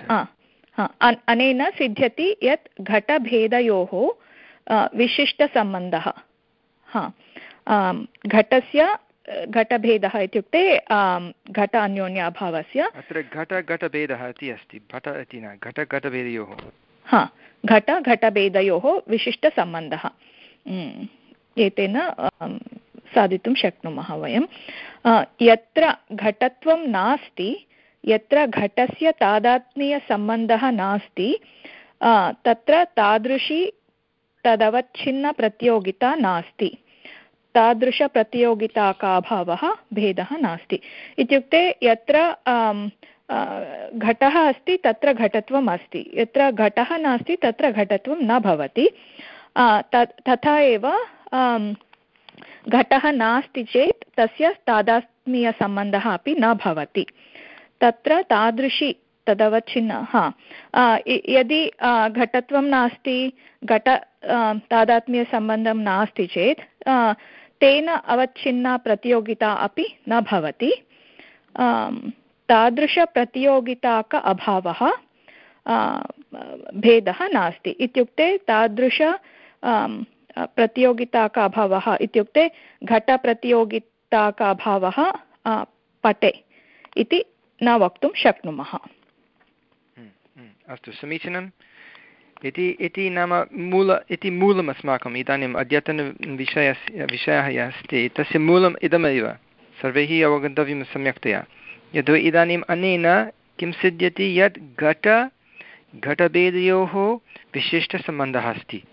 अनेन सिद्ध्यति यत् घटभेदयोः विशिष्टसम्बन्धः। हा घटस्य घटभेदः इत्युक्ते घट अन्योन्य अभावस्य। अत्र घट घटभेदः इति अस्ति, भट इति न। घट घटभेदयोः हा घट घटभेदयोः विशिष्टसम्बन्धः एतेन साधितुं शक्नुमः वयं। यत्र घटत्वं नास्ति, यत्र घटस्य तादात्म्यसम्बन्धः नास्ति, तत्र तादृशी तदवच्छिन्नप्रतियोगिता नास्ति। तादृशप्रतियोगिताका अभावः भेदः नास्ति। इत्युक्ते यत्र घटः अस्ति तत्र घटत्वम् अस्ति, यत्र घटः नास्ति तत्र घटत्वं न भवति। तथा एव घटः नास्ति चेत् तस्य तादात्म्यसम्बन्धः अपि न भवति। तत्र तादृशी तदवच्छिन्न हा यदि घटत्वं नास्ति, घट तादात्म्यसम्बन्धं नास्ति चेत् तेन अवच्छिन्ना प्रतियोगिता अपि न भवति। तादृशप्रतियोगिताक अभावः भेदः नास्ति। इत्युक्ते तादृश प्रतियोगिताक अभावः इत्युक्ते घटप्रतियोगिताक अभावः पटे इति न वक्तुं शक्नुमः। अस्तु समीचीनम्। इति इति नाम मूल इति मूलम् अस्माकम् इदानीम् अद्यतनविषयस्य विषयः यः अस्ति तस्य मूलम् इदमेव सर्वैः अवगन्तव्यं सम्यक्तया। यतो इदानीम् अनेन किं सिद्ध्यति यत् घट घटभेदयोः विशिष्टसम्बन्धः अस्ति।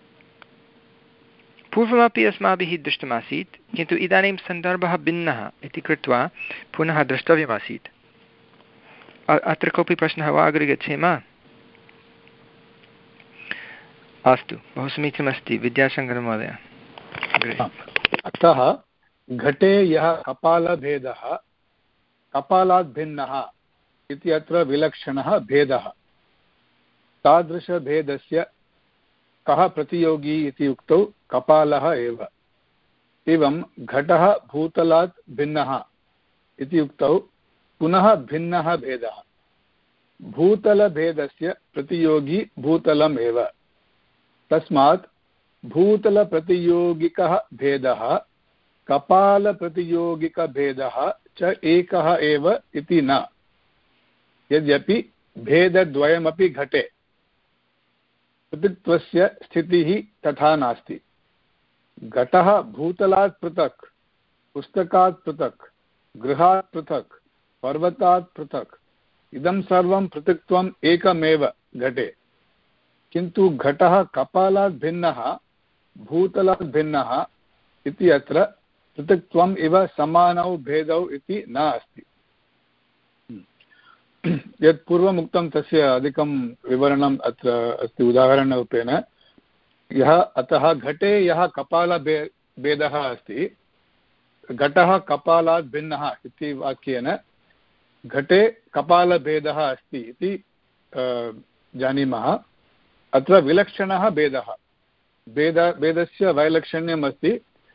पूर्वमपि अस्माभिः दृष्टमासीत्, किन्तु इदानीं सन्दर्भः भिन्नः इति कृत्वा पुनः द्रष्टव्यमासीत्। अत्र कोऽपि प्रश्नः वा? अग्रे गच्छेम। अस्तु, बहु समीचीनमस्ति विद्याशङ्करमहोदय। अतः घटे यः कपालभेदः कपालात् भिन्नः इति अत्र विलक्षणः भेदः, तादृशभेदस्य कः प्रतियोगी इति उक्तौ कपालः एव। एवं घटः भूतलात् भिन्नः इति उक्तौ पुनः भिन्नः भेदः, भूतलभेदस्य प्रतियोगी भूतलम् एव। तस्मात् भूतलप्रतियोगिकः भेदः कपालप्रतियोगिकभेदः च एकः एव इति न, यद्यपि भेदद्वयमपि घटे, पृथक्त्वस्य स्थितिः तथा नास्ति। घटः भूतलात् पृथक्, पुस्तकात् पृथक्, गृहात् पृथक्, पर्वतात् पृथक्, इदं सर्वं पृथक्त्वम् एकमेव घटे। किन्तु घटः कपालात् भिन्नः, भूतलात् भिन्नः इति अत्र पृथक्त्वम् इव समानौ भेदौ इति न अस्ति। यत् पूर्वमुक्तं तस्य अधिकं विवरणम् अत्र अस्ति उदाहरणरूपेण। यः अतः घटे यः कपालभे भेदः अस्ति, घटः कपालात् भिन्नः इति वाक्येन घटे कपालभेदः अस्ति इति जानीमः। अत्र विलक्षणः भेदः, भेद भेदस्य वैलक्षण्यम् अस्ति।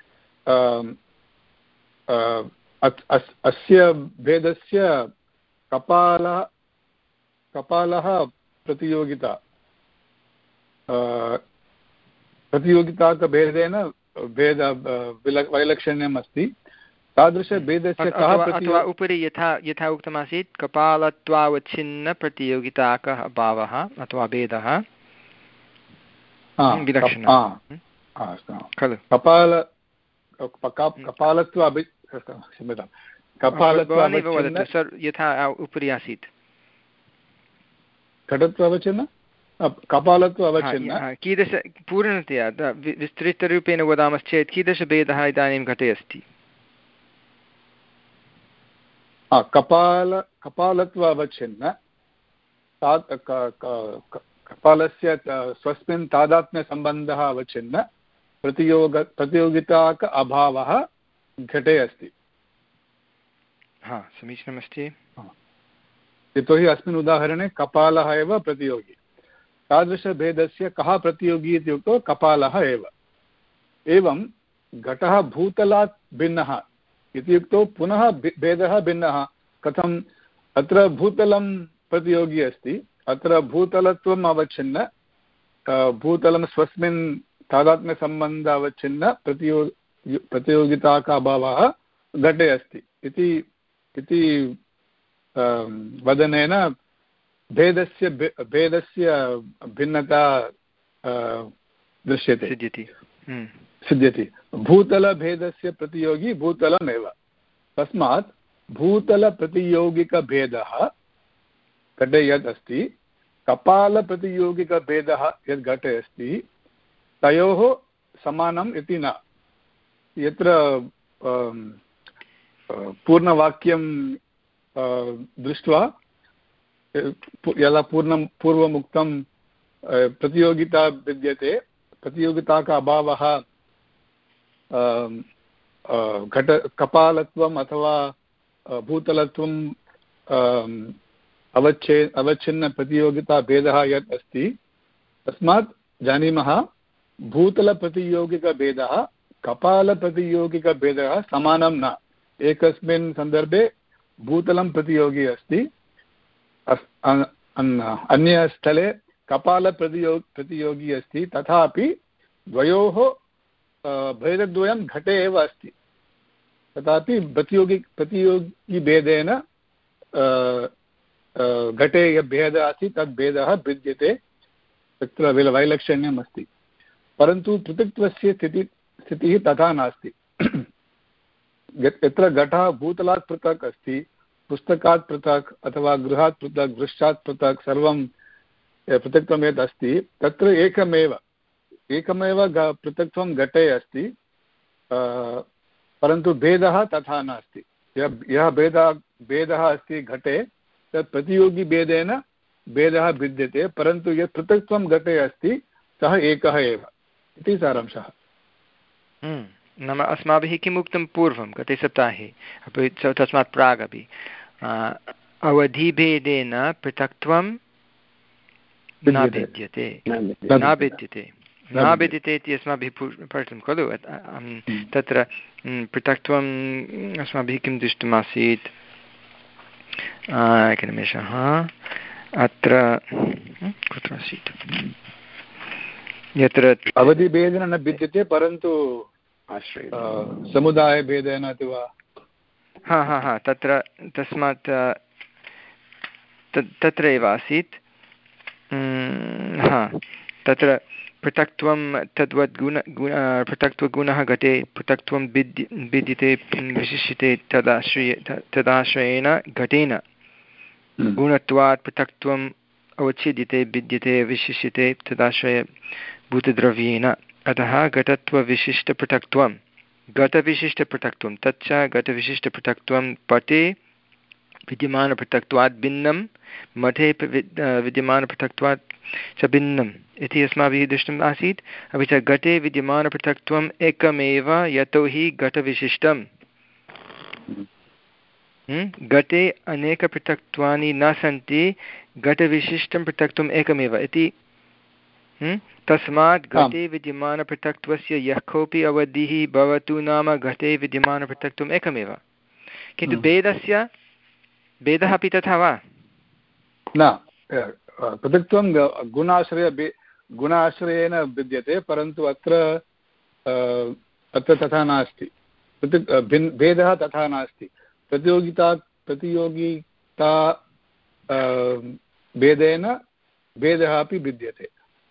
अस्य भेदस्य कपालः कपालः प्रतियोगिता प्रतियोगिताकभेदेन भेद वैलक्षण्यम् अस्ति। तादृशभेदस्य कः अथवा उपरि यथा यथा उक्तमासीत् कपालत्वावच्छिन्न प्रतियोगिताकः अभावः अथवा भेदः खलु। कपाल कपालत्व अभि क्षम्यतां कपालत्व यथा उपरि आसीत् घटत्व अवच्छिन्न कपालत्व अवच्छिन्न कीदृश पूर्णतया विस्तृतरूपेण वदामश्चेत् कीदृशभेदः इदानीं घटे अस्ति? कपाल कपालत्व अवच्छिन्न कपालस्य स्वस्मिन् तादात्म्यसम्बन्धः अवच्छिन्न प्रतियोग प्रतियोगिताक अभावः घटे अस्ति। हा, समीचीनमस्ति। यतोहि अस्मिन् उदाहरणे कपालः एव प्रतियोगी। तादृशभेदस्य कः प्रतियोगी इत्युक्तौ कपालः एव। एवं घटः भूतलात् भिन्नः इत्युक्तौ पुनः भेदः भिन्नः। कथम्? अत्र भूतलं प्रतियोगी अस्ति, अत्र भूतलत्वम् अवच्छिन्न, भूतलं स्वस्मिन् तादात्म्यसम्बन्ध अवच्छिन्न प्रतियो प्रतियोगिताक अभावः घटे अस्ति इति इति वदनेन भेदस्य भेदस्य भिन्नता दृश्यते, सिद्ध्यति सिद्ध्यति। भूतलभेदस्य प्रतियोगी भूतलमेव। तस्मात् भूतलप्रतियोगिकभेदः घटे यद् अस्ति, कपालप्रतियोगिकभेदः यद् घटे अस्ति, तयोः समानम् इति न। यत्र पूर्णवाक्यं दृष्ट्वा यदा पूर्णं पूर्वमुक्तं प्रतियोगिता विद्यते, प्रतियोगिताक अभावः घट कपालत्वम् अथवा भूतलत्वं अवच्छे अवच्छिन्नप्रतियोगिताभेदः यत् अस्ति, तस्मात् जानीमः भूतलप्रतियोगिकभेदः कपालप्रतियोगिकभेदः समानं न। एकस्मिन् सन्दर्भे भूतलं प्रतियोगी अस्ति, अन्यस्थले कपालप्रतियो प्रतियोगी अस्ति, तथापि द्वयोः भेदद्वयं घटे एव अस्ति। तथापि प्रतियोगि प्रतियोगिभेदेन घटे यः भेदः अस्ति तद् भेदः भिद्यते, तत्र वैलक्षण्यम् अस्ति। परन्तु पृथक्त्वस्य स्थितिः स्थितिः तथा नास्ति। यत्र घटः भूतलात् पृथक् अस्ति, पुस्तकात् पृथक् अथवा गृहात् पृथक्, दृश्यात् पृथक्, सर्वं पृथक्त्वं यत् अस्ति तत्र एकमेव एकमेव पृथक्त्वं घटे अस्ति, परन्तु भेदः तथा नास्ति। यः भेदः भेदः अस्ति घटे तत् प्रतियोगिभेदेन भेदः भिद्यते, परन्तु यत् पृथक्त्वं घटे अस्ति सः एकः एव इति सारांशः। नाम अस्माभिः किम् उक्तं पूर्वं गते सप्ताहे अपि तस्मात् प्रागपि अवधिभेदेन पृथक्त्वं न भिद्यते न भिद्यते न भिद्यते इति अस्माभिः पठितं खलु। तत्र पृथक्त्वम् अस्माभिः किं दृष्टमासीत्, एकनिमेषः, अत्र कुत्र आसीत्, यत्र अवधिभेदेन न भिद्यते परन्तु समुदायभेदेन अथवा हा हा हा तत्र तस्मात् तत्र एव आसीत्। हा तत्र पृथक्त्वं तद्वद् गुण पृथक्त्वगुणः घटे पृथक्त्वं भिद्य भिद्यते विशिष्यते तदाश्रये तदाश्रयेण घटेन गुणत्वात् पृथक्त्वम् अवच्छिद्यते भिद्यते विशिष्यते तदाश्रयभूतद्रव्येण। अतः घटत्वविशिष्टपृथक्त्वं घटविशिष्टपृथक्त्वं तच्च घटविशिष्टपृथक्त्वं पटे विद्यमानपृथक्त्वात् भिन्नं मठे विद्यमानपृथक्त्वात् च भिन्नम् इति अस्माभिः दृष्टम् आसीत्। अपि च घटे विद्यमानपृथक्त्वम् एकमेव यतोहि घटविशिष्टं, घटे अनेकपृथक्त्वानि न सन्ति, घटविशिष्टं पृथक्त्वम् एकमेव इति। तस्मात् घटे विद्यमानपृथक्त्वस्य यः कोऽपि अवधिः भवतु नाम घटे विद्यमानपृथक्त्वम् एकमेव। किन्तु भेदस्य भेदः अपि तथा वा न, पृथक्त्वं गुणाश्रय गुणाश्रयेण भिद्यते, परन्तु अत्र अत्र तथा नास्ति। पृथक् भिन् भेदः तथा नास्ति। प्रतियोगिता प्रतियोगिता भेदेन भेदः अपि भिद्यते।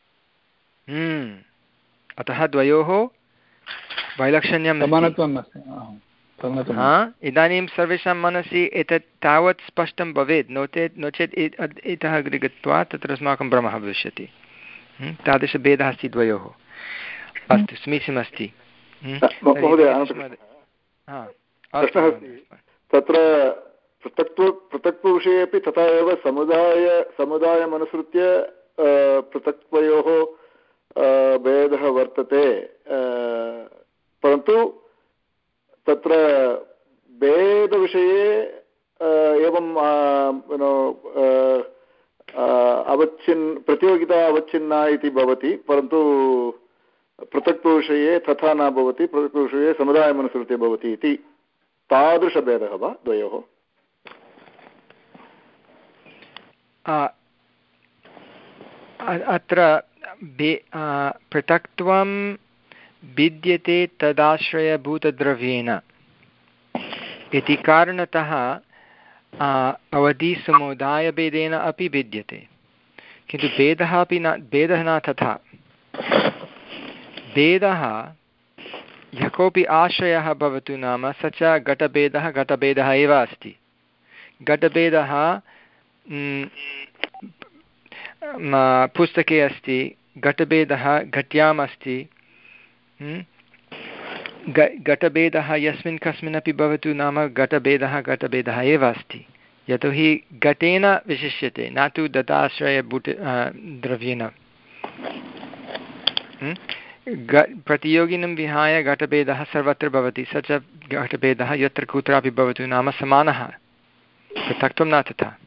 अतः द्वयोः वैलक्षण्यं समानत्वम् अस्ति। हा इदानीं सर्वेषां मनसि एतत् तावत् स्पष्टं भवेत्, नो चेत् नो चेत् इतः अग्रे गत्वा तत्र अस्माकं भ्रमः भविष्यति। तादृशभेदः अस्ति द्वयोः। अस्तु, समीचीनमस्ति। तत्र पृथक्त्व पृथक्त्वविषये अपि तथा एव समुदाय समुदायमनुसृत्य पृथक्त्वयोः भेदः वर्तते, परन्तु तत्र भेदविषये एवं अवच्छिन् प्रतियोगिता अवच्छिन्ना इति भवति, परन्तु पृथक्त्वविषये तथा न भवति, पृथक्त्वविषये समुदायमनुसृत्य भवति इति तादृशभेदः वा द्वयोः? अत्र पृथक्त्वं भिद्यते तदाश्रयभूतद्रव्येण इति कारणतः अवधिसमुदायभेदेन अपि भिद्यते, किन्तु भेदः अपि न भेदः न तथा। भेदः यः कोऽपि आश्रयः भवतु नाम स च घटभेदः घटभेदः एव अस्ति। घटभेदः पुस्तके अस्ति, घटभेदः घट्याम् अस्ति, घटभेदः यस्मिन् कस्मिन्नपि भवतु नाम घटभेदः घटभेदः एव अस्ति, यतोहि घटेन विशिष्यते न तु दताश्रयभूत द्रव्येण। प्रतियोगिनं विहाय घटभेदः सर्वत्र भवति, स च घटभेदः यत्र कुत्रापि भवतु नाम समानः, पृथक्त्वं न तथा।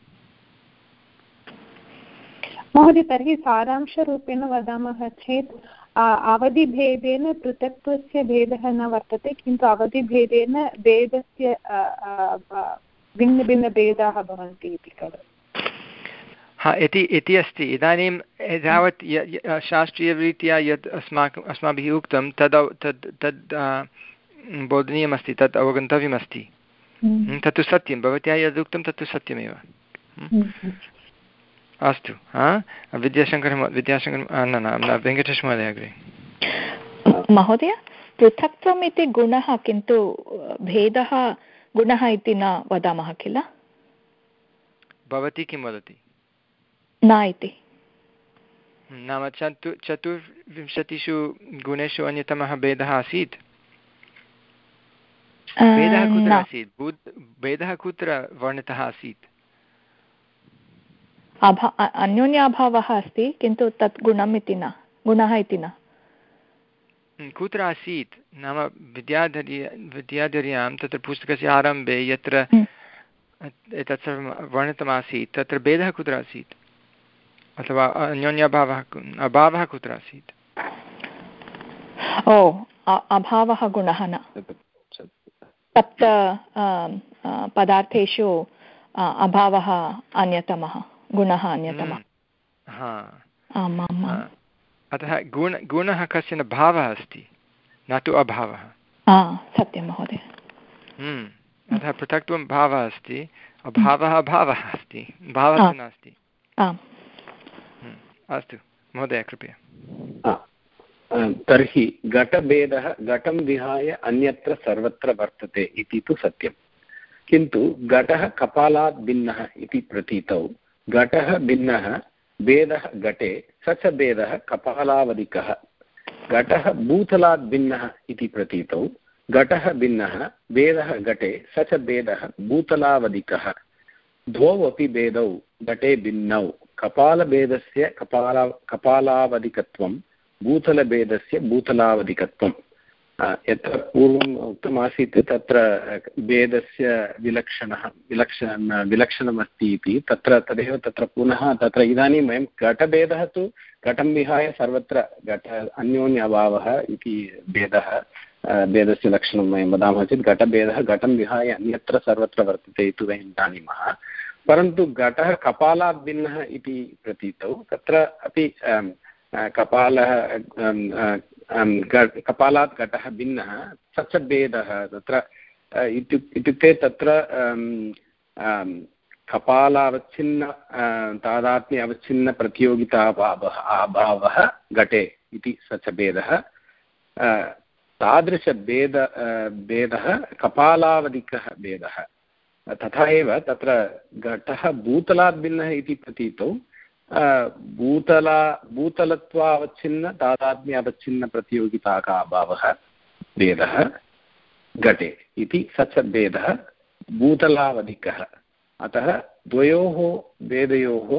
महोदय, तर्हि सारांशरूपेण वदामः चेत् अवधिभेदेन पृथक्त्वस्य भेदः न वर्तते, किन्तु अवधिभेदेन भेदस्य भिन्नभिन्नभेदाः भवन्ति इति खलु? हा इति इति अस्ति। इदानीं यावत् शास्त्रीयरीत्या यत् अस्माकम् अस्माभिः उक्तं तद् तद् तद् बोधनीयमस्ति, तत् अवगन्तव्यमस्ति। तत्तु सत्यं, भवत्या यदुक्तं तत्तु सत्यमेव। अस्तु, हा विद्याशङ्कर विद्याशङ्कर न न वेङ्कटेशमहोदय अग्रे। महोदय, पृथक्त्वम् इति गुणः, किन्तु भेदः गुणः इति न वदामः किल? भवती किं वदति? न इति नाम चतु चतुर्विंशतिषु गुणेषु अन्यतमः भेदः आसीत्। भेदः कुत्र आसीत्? भेदः कुत्र वर्णितः आसीत्? अभा अन्योन्याभावः अस्ति, किन्तु तत् गुणम् इति न, गुणः इति न। कुत्र आसीत् नाम विद्याधर्य विद्याधर्यां तत्र पुस्तकस्य आरम्भे यत्र एतत् सर्वं वर्णितमासीत् तत्र भेदः कुत्र आसीत् अथवा अन्योन्याभावः अभावः कुत्र आसीत्? ओ अभावः गुणः न। सप्त पदार्थेषु अभावः अन्यतमः, गुणः अन्यतमः। आम् आम् आम्। अतः गुण गुणः कश्चन भावः अस्ति, न तु अभावः। सत्यं महोदय। अतः पृथक्त्वं भावः अस्ति, अभावः अभावः अस्ति, भावः नास्ति। अस्तु महोदय कृपया। तर्हि घटभेदः घटं विहाय अन्यत्र सर्वत्र वर्तते इति तु सत्यं, किन्तु घटः कपालात् भिन्नः इति प्रतीतौ घटः भिन्नः, भेदः घटे, स च भेदः कपालावधिकः। घटः भूतलात् भिन्नः इति प्रतीतौ घटः भिन्नः, भेदः घटे, स च भेदः भूतलावधिकः। द्वौ अपि भेदौ घटे भिन्नौ, कपालभेदस्य कपाला कपालावधिकत्वं, भूतलभेदस्य भूतलावधिकत्वं। यत्र पूर्वम् उक्तमासीत् तत्र भेदस्य विलक्षणः विलक्षण विलक्षणमस्ति इति, तत्र तदेव तत्र पुनः तत्र इदानीं वयं घटभेदः तु घटं विहाय सर्वत्र घट अन्योन्य अभावः इति भेदः, भेदस्य लक्षणं वयं वदामः चेत् घटभेदः घटं विहाय अन्यत्र सर्वत्र वर्तते इति वयं जानीमः। परन्तु घटः कपालात् भिन्नः इति प्रतीतौ तत्र अपि कपालः कपालात् घटः भिन्नः, स च भेदः तत्र इत्युक्ते तत्र कपालावच्छिन्न तादात्म्य अवच्छिन्न प्रतियोगिताभावः अभावः घटे इति स च भेदः। तादृशभेद भेदः कपालावधिकः भेदः। तथा एव तत्र घटः भूतलात् भिन्नः इति प्रतीतौ भूतला भूतलत्वावच्छिन्न तादात्म्य अवच्छिन्न प्रतियोगिताका अभावः भेदः घटे इति स च भेदः भूतलावधिकः। अतः द्वयोः भेदयोः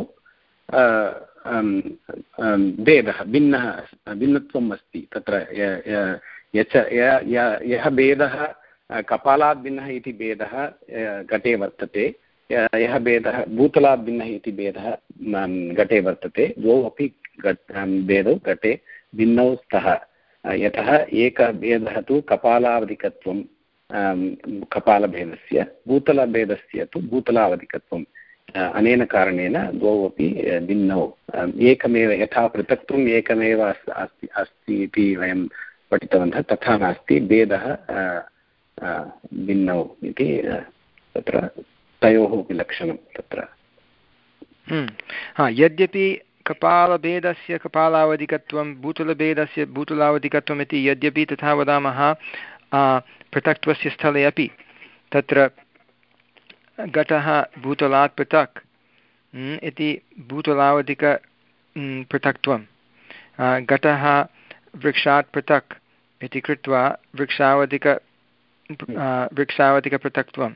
भेदः भिन्नः भिन्नत्वम् अस्ति। तत्र यच यः भेदः कपालात् भिन्नः इति भेदः घटे वर्तते, यः भेदः भूतलात् भिन्नः इति भेदः घटे वर्तते, द्वौ अपि भेदौ घटे भिन्नौ स्तः। यतः एकः भेदः तु कपालावधिकत्वं कपालभेदस्य, भूतलभेदस्य तु भूतलावधिकत्वम्। अनेन कारणेन द्वौ अपि भिन्नौ, एकमेव यथा पृथक्त्वम् एकमेव अस्ति अस्ति इति वयं पठितवन्तः, तथा नास्ति, भेदः भिन्नौ इति तत्र तयोः विलक्षणं तत्र। हा, यद्यपि कपालभेदस्य कपालावधिकत्वं भूतलभेदस्य भूतलावधिकत्वम् इति यद्यपि तथा वदामः, पृथक्त्वस्य स्थले अपि तत्र घटः भूतलात् पृथक् इति भूतलावधिक पृथक्त्वं, घटः वृक्षात् पृथक् इति कृत्वा वृक्षावधिक वृक्षावधिकपृथक्त्वम्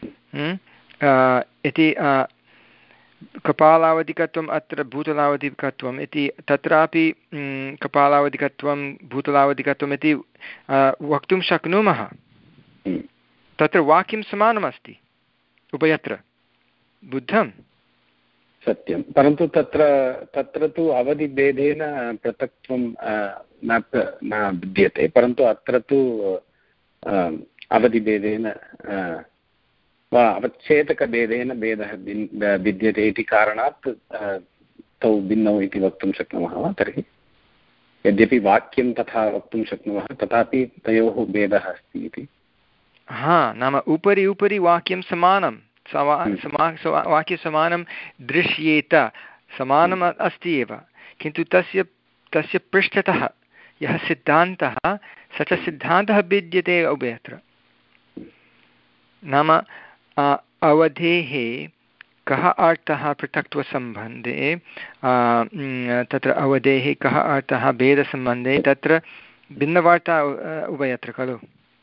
इति कपालावधिकत्वम् अत्र भूतलावधिकत्वम् इति, तत्रापि कपालावधिकत्वं भूतलावधिकत्वम् इति वक्तुं शक्नुमः। तत्र वाक्यं समानमस्ति उभयत्र, बुद्धं सत्यं। परन्तु तत्र तत्र तु अवधिभेदेन पृथक्त्वं न न विद्यते, परन्तु अत्र तु अवधिभेदेन वा अवच्छेदकभेदेन भेदः विद्यते इति कारणात् तौ भिन्नौ इति वक्तुं शक्नुमः वा? तर्हि यद्यपि वाक्यं तथा वक्तुं शक्नुमः, तथापि तयोः भेदः अस्ति इति। हा, नाम उपरि उपरि वाक्यं समानं, वाक्यसमानं दृश्येत, समानम् अस्ति एव, किन्तु तस्य तस्य पृष्ठतः यः सिद्धान्तः स च सिद्धान्तः भिद्यते उभयत्र। नाम अवधेः कः अर्थः पृथक्त्वसम्बन्धे तत्र अवधेः कः अर्थः भेदसम्बन्धे तत्र भिन्नवार्ता उभयत्र खलु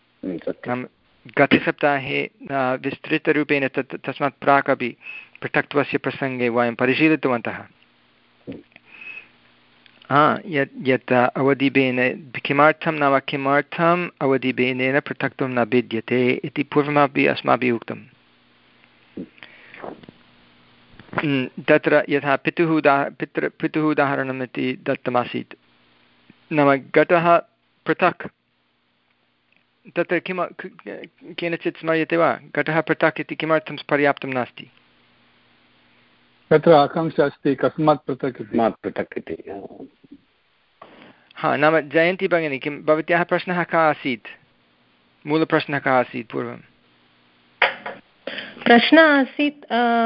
गतसप्ताहे विस्तृतरूपेण तत् तस्मात् प्राक् अपि पृथक्त्वस्य प्रसङ्गे वयं परिशीलितवन्तः हा यत् यत् अवधिभेन किमर्थं नाम किमर्थम् अवधिभेदेन पृथक्त्वं न भिद्यते इति पूर्वमपि अस्माभिः उक्तं तत्र यथा पितुः उदा पितृ पितुः उदाहरणम् इति दत्तमासीत् नाम घटः पृथक् तत्र किम केनचित् स्मर्यते वा घटः पृथक् इति किमर्थं पर्याप्तं नास्ति तत्र आकाङ्क्षा अस्ति कस्मात् पृथक् पृथक् इति हा नाम जयन्ती भगिनी किं भवत्याः प्रश्नः कः आसीत् मूलप्रश्नः कः आसीत् पूर्वं प्रश्नः आसीत्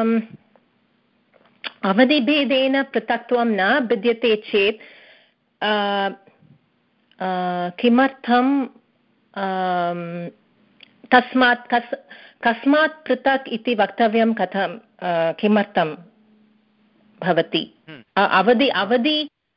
अवधिभेदेन पृथक्त्वं न भिद्यते चेत् किमर्थं तस्मात् कस् कस्मात् पृथक् इति वक्तव्यं कथं किमर्थं भवति अवधि अवधि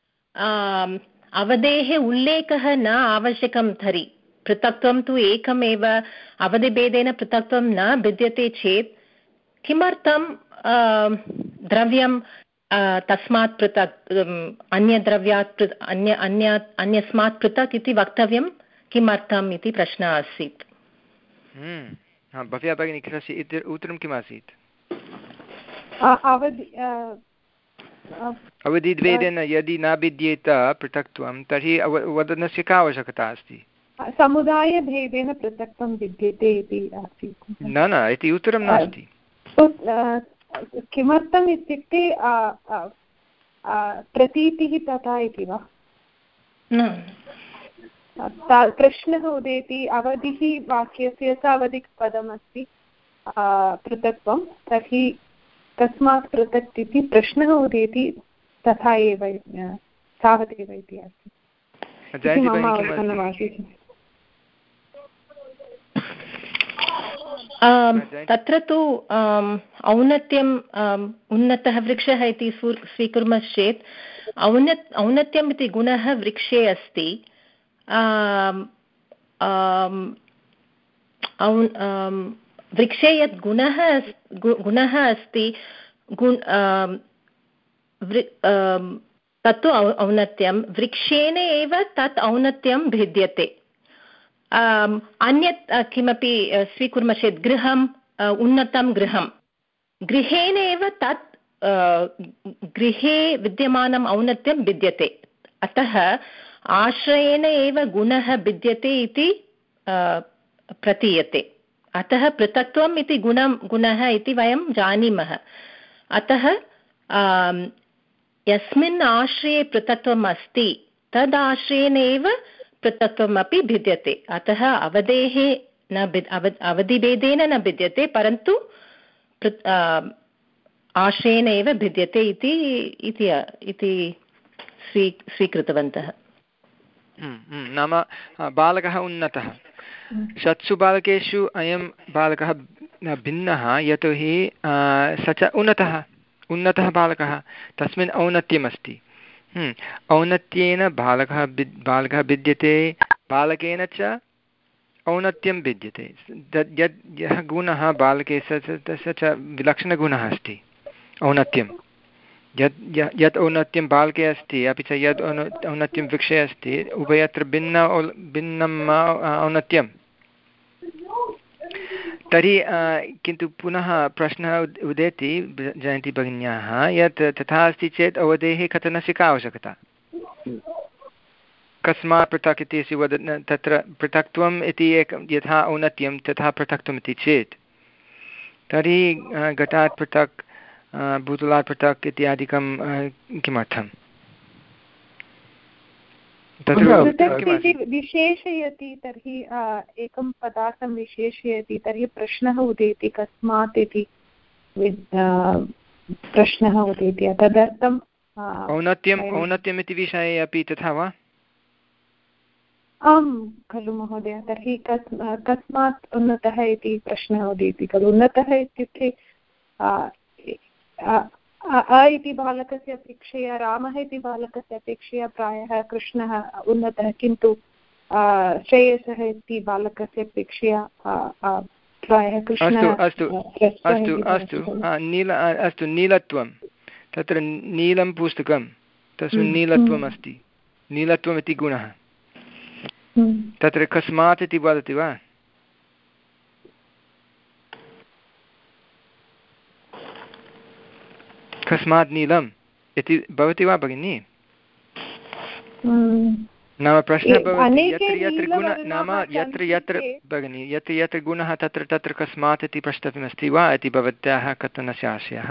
अवधेः उल्लेखः न आवश्यकं तर्हि पृथक्त्वं तु एकमेव अवधिभेदेन पृथक्त्वं न भिद्यते चेत् किमर्थं द्रव्यं तस्मात् पृथक् अन्यद्रव्यात् अन्य अन्य अन्यस्मात् पृथक् इति वक्तव्यं किमर्थम् इति प्रश्नः आसीत् भव्या भगिनी कृतस्य उत्तरं किम् आसीत् अवधिभेदेन यदि न भिद्येत पृथक्त्वं तर्हि वदनस्य का आवश्यकता अस्ति समुदायभेदेन पृथक्त्वं भिद्यते इति आसीत् न न इति उत्तरं नास्ति किमर्थम् इत्युक्ते प्रतीतिः तथा इति वा प्रश्नः उदेति अवधिः वाक्यस्य स अवधिपदमस्ति पृथक्त्वं तर्हि कस्मात् पृथक् इति प्रश्नः उदेति तथा एव तावदेव इति अस्ति मम अवगमनमासीत् तत्र तु औन्नत्यम् उन्नतः वृक्षः इति स्वीकुर्मश्चेत् औन्नत् औन्नत्यम् इति गुणः वृक्षे अस्ति वृक्षे यत् गुणः गुणः अस्ति तत्तु औन्नत्यं वृक्षेण एव तत् औन्नत्यं भिद्यते अन्यत् किमपि स्वीकुर्मः चेत् गृहम् उन्नतं गृहं गृहेण एव तत् गृहे विद्यमानम् औन्नत्यं भिद्यते अतः आश्रयेण एव गुणः भिद्यते इति प्रतीयते अतः पृथक्त्वम् इति गुणं गुणः इति वयं जानीमः अतः यस्मिन् आश्रये पृथक्त्वम् अस्ति तद् आश्रयेण एव पृथक्त्वम् अपि भिद्यते अतः अवधेः न अवधिभेदेन न भिद्यते परन्तु आश्रयेण एव भिद्यते इति इति स्वीकृतवन्तः नाम बालकः उन्नतः षट्सु बालकेषु अयं बालकः भिन्नः यतोहि स च उन्नतः उन्नतः बालकः तस्मिन् औन्नत्यमस्ति औन्नत्येन बालकः बालकः भिद्यते बालकेन च औन्नत्यं भिद्यते तद् यद् यः गुणः बालके स तस्य च विलक्षणगुणः अस्ति औन्नत्यं यत् यत् औन्नत्यं बालके अस्ति अपि च यद् औन्नत्यं वृक्षे अस्ति उभयत्र भिन्न भिन्नम् औन्नत्यं तर्हि किन्तु पुनः प्रश्नः उदेति जयन्ती भगिन्याः यत् तथा अस्ति चेत् अवधेः कथनस्य का आवश्यकता कस्मात् पृथक् इति अस्ति वद तत्र पृथक्त्वम् इति एकं यथा औन्नत्यं तथा पृथक्त्वम् इति चेत् तर्हि घटात् पृथक् भूतलात् पृथक् इत्यादिकं किमर्थम् विशेषयति तर्हि एकं पदार्थं विशेषयति तर्हि प्रश्नः उदेति कस्मात् इति प्रश्नः उदेति तदर्थम् औन्नत्यम् औन्नत्यम् इति विषये अपि तथा वा आम् खलु महोदय तर्हि कस् कस्मात् उन्नतः इति प्रश्नः उदेति खलु उन्नतः इत्युक्ते अ इति बालकस्य अपेक्षया रामः इति बालकस्य अपेक्षया प्रायः कृष्णः उन्नतः, किन्तु श्रेयसः इति बालकस्य अपेक्षया प्रायः कृष्णः। अस्तु अस्तु अस्तु अस्तु नील अस्तु नीलत्वं, तत्र नीलं पुस्तकं, तस्मिन् नीलत्वम् अस्ति, नीलत्वम् इति गुणः। तत्र कस्मात् इति वदति वा? कस्मात् नीलम् इति भवति वा भगिनि? नाम प्रश्नः भवति यत्र यत्र गुण नाम यत्र यत्र भगिनि यत्र यत्र गुणः तत्र तत्र कस्मात् इति प्रष्टव्यमस्ति वा इति भवत्याः कथनस्य आशयः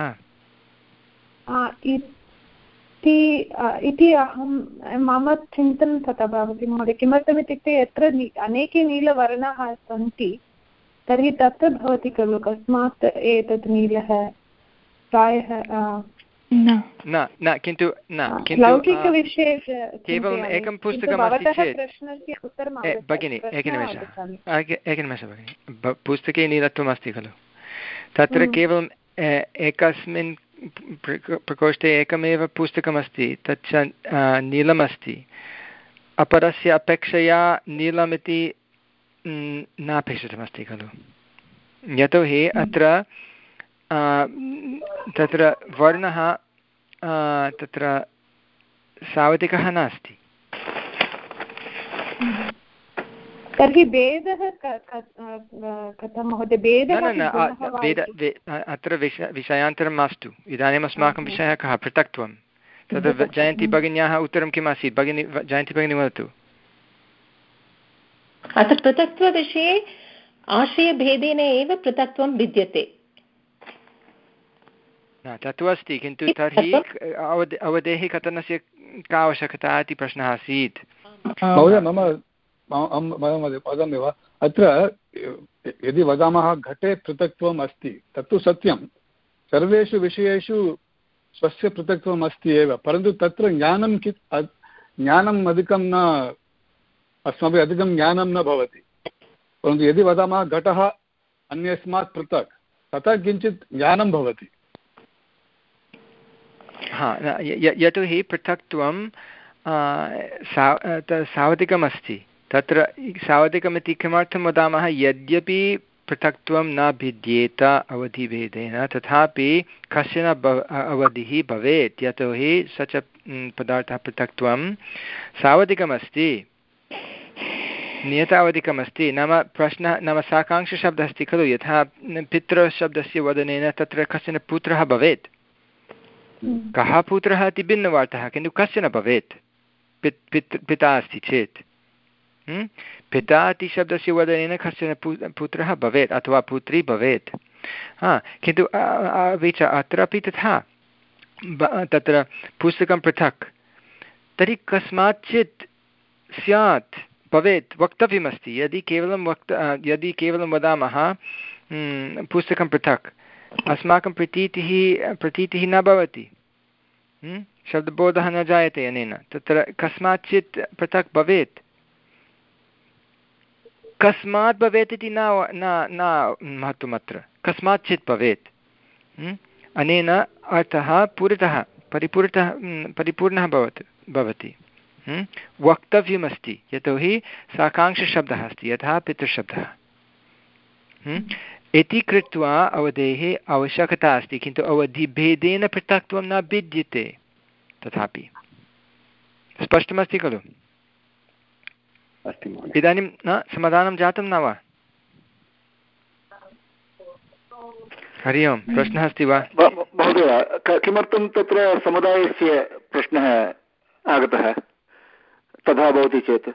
इति अहं मम चिन्तनं तथा भवति महोदय। किमर्थमित्युक्ते यत्र अनेके नीलवर्णाः सन्ति तर्हि तत्र भवति खलु कस्मात् एतत् नीलः प्रायः न न किन्तु न किन्तु लौकिकविषये केवलम् एकं पुस्तकमस्ति चेत् भगिनि एकनिमेषः एकनिमेषः भगिनि पुस्तके नीलत्वम् अस्ति खलु, तत्र केवलम् एकस्मिन् प्रकोष्ठे एकमेव पुस्तकमस्ति, तच्च नीलमस्ति, अपरस्य अपेक्षया नीलमिति नापेक्षितमस्ति खलु, यतोहि अत्र तत्र वर्णः तत्र सावधिकः नास्ति। तर्हि भेदः कथं महोदय? भेदः न न भेद अत्र विष विषयान्तरं मास्तु। इदानीम् अस्माकं विषयः कः? पृथक्त्वं। तद् जयन्ती भगिन्याः उत्तरं किम् आसीत्? भगिनी जयन्ती भगिनी वदतु। अत्र पृथक्त्वविषये आशयभेदेन एव पृथक्त्वं भिद्यते। न तत्तु अस्ति, किन्तु तर्हि अवध अवधेः कथनस्य का आवश्यकता इति प्रश्नः आसीत्। महोदय मम वदामि वा? अत्र यदि वदामः घटे पृथक्त्वम् अस्ति तत्तु सत्यं, सर्वेषु विषयेषु स्वस्य पृथक्त्वम् अस्ति एव, परन्तु तत्र ज्ञानं कि ज्ञानम् अधिकं न अस्माभिः अधिकं ज्ञानं न भवति। परन्तु यदि वदामः घटः अन्यस्मात् पृथक्, तथा किञ्चित् ज्ञानं भवति। हा यतोहि पृथक्त्वं सावधिकमस्ति, तत्र सावधिकमिति किमर्थं वदामः? यद्यपि पृथक्त्वं न भिद्येत अवधिभेदेन, तथापि कश्चन अवधिः भवेत्, यतोहि स च पदार्थः पृथक्त्वं सावधिकमस्ति, नियतावधिकमस्ति। नाम प्रश्नः नाम साकाङ्क्षशब्दः अस्ति खलु, यथा पितृशब्दस्य वदनेन तत्र कश्चन पुत्रः भवेत्। कः पुत्रः इति भिन्नवार्तः, किन्तु कश्चन भवेत् पित् पित् पिता अस्ति चेत्। पिता इति शब्दस्य वदनेन कश्चन पुत्रः भवेत् अथवा पुत्री भवेत्। हा किन्तु अपि च अत्रापि तथा तत्र पुस्तकं पृथक्, तर्हि कस्माच्चित् स्यात् भवेत् वक्तव्यमस्ति। यदि केवलं वक्त यदि केवलं वदामः पुस्तकं पृथक्, अस्माकं प्रतीतिः प्रतीतिः न भवति, शब्दबोधः न जायते अनेन। तत्र कस्माच्चित् पृथक् भवेत्, कस्मात् भवेत् इति न न महत्त्वम् अत्र, कस्माच्चित् भवेत्। अनेन अर्थः पुरतः परिपूर्णः परिपूर्णः भवति भवति वक्तव्यमस्ति, यतोहि साकाङ्क्षशब्दः अस्ति यथा पितृशब्दः। इति कृत्वा अवधेः आवश्यकता अस्ति, किन्तु अवधिभेदेन पृथक्त्वं न भिद्यते। तथापि स्पष्टमस्ति खलु? इदानीं न समाधानं जातं न वा? हरि ओम्, प्रश्नः अस्ति वा महोदय? किमर्थं तत्र समुदायस्य प्रश्नः आगतः तथा भवति चेत्?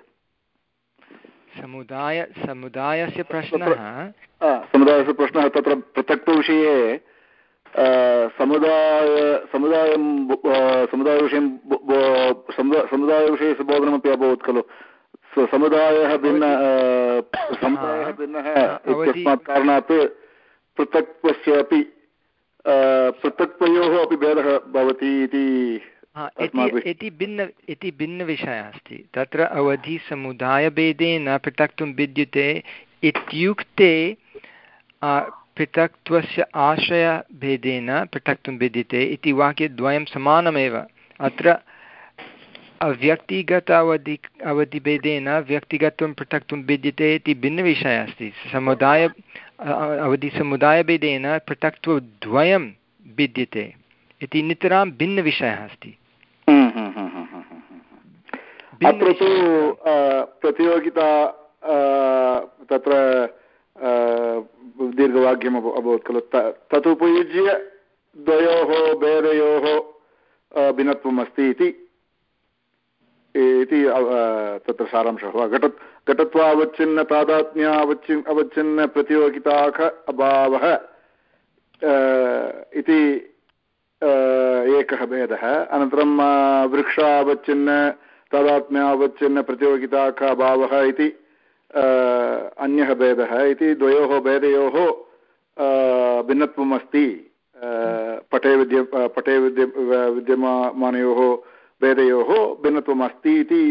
समुदाय समुदायस्य प्रश्नः समुदायस्य प्रश्नः तत्र पृथक्त्वविषये समुदाय समुदायं समुदायविषयं समुदायविषयस्य बोधनमपि अभवत् खलु। समुदायः भिन्न समुदायः भिन्नः इत्यस्मात् कारणात् पृथक्त्वस्य अपि पृथक्त्वयोः अपि भेदः भवति इति इति भिन्न इति भिन्नविषयः अस्ति। तत्र अवधिसमुदायभेदेन पृथक्त्वं भिद्यते इत्युक्ते पृथक्त्वस्य आश्रयभेदेन पृथक्त्वं भिद्यते इति वाक्यद्वयं समानमेव। अत्र अव्यक्तिगत अवधि अवधिभेदेन व्यक्तिगतं पृथक्त्वं भिद्यते इति भिन्नविषयः अस्ति। समुदाय अवधिसमुदायभेदेन पृथक्त्वद्वयं भिद्यते इति नितरां भिन्नविषयः अस्ति। अत्र तु प्रतियोगिता तत्र दीर्घवाक्यम् अभवत् खलु, तत् उपयुज्य द्वयोः भेदयोः भिन्नत्वम् अस्ति इति इति तत्र सारांशः वा। घट घटत्वावच्छिन्न तादात्म्यावच्छिन् अवच्छिन्न प्रतियोगिताः अभावः इति एकः भेदः। अनन्तरं वृक्षावच्छिन्न तादात्म्यावच्छिन्न प्रतियोगिताः अभावः इति अन्यः भेदः इति द्वयोः भेदयोः भिन्नत्वम् अस्ति। पटे विद्य पटे विद्य विद्यमानयोः भेदयोः भिन्नत्वम् अस्ति इति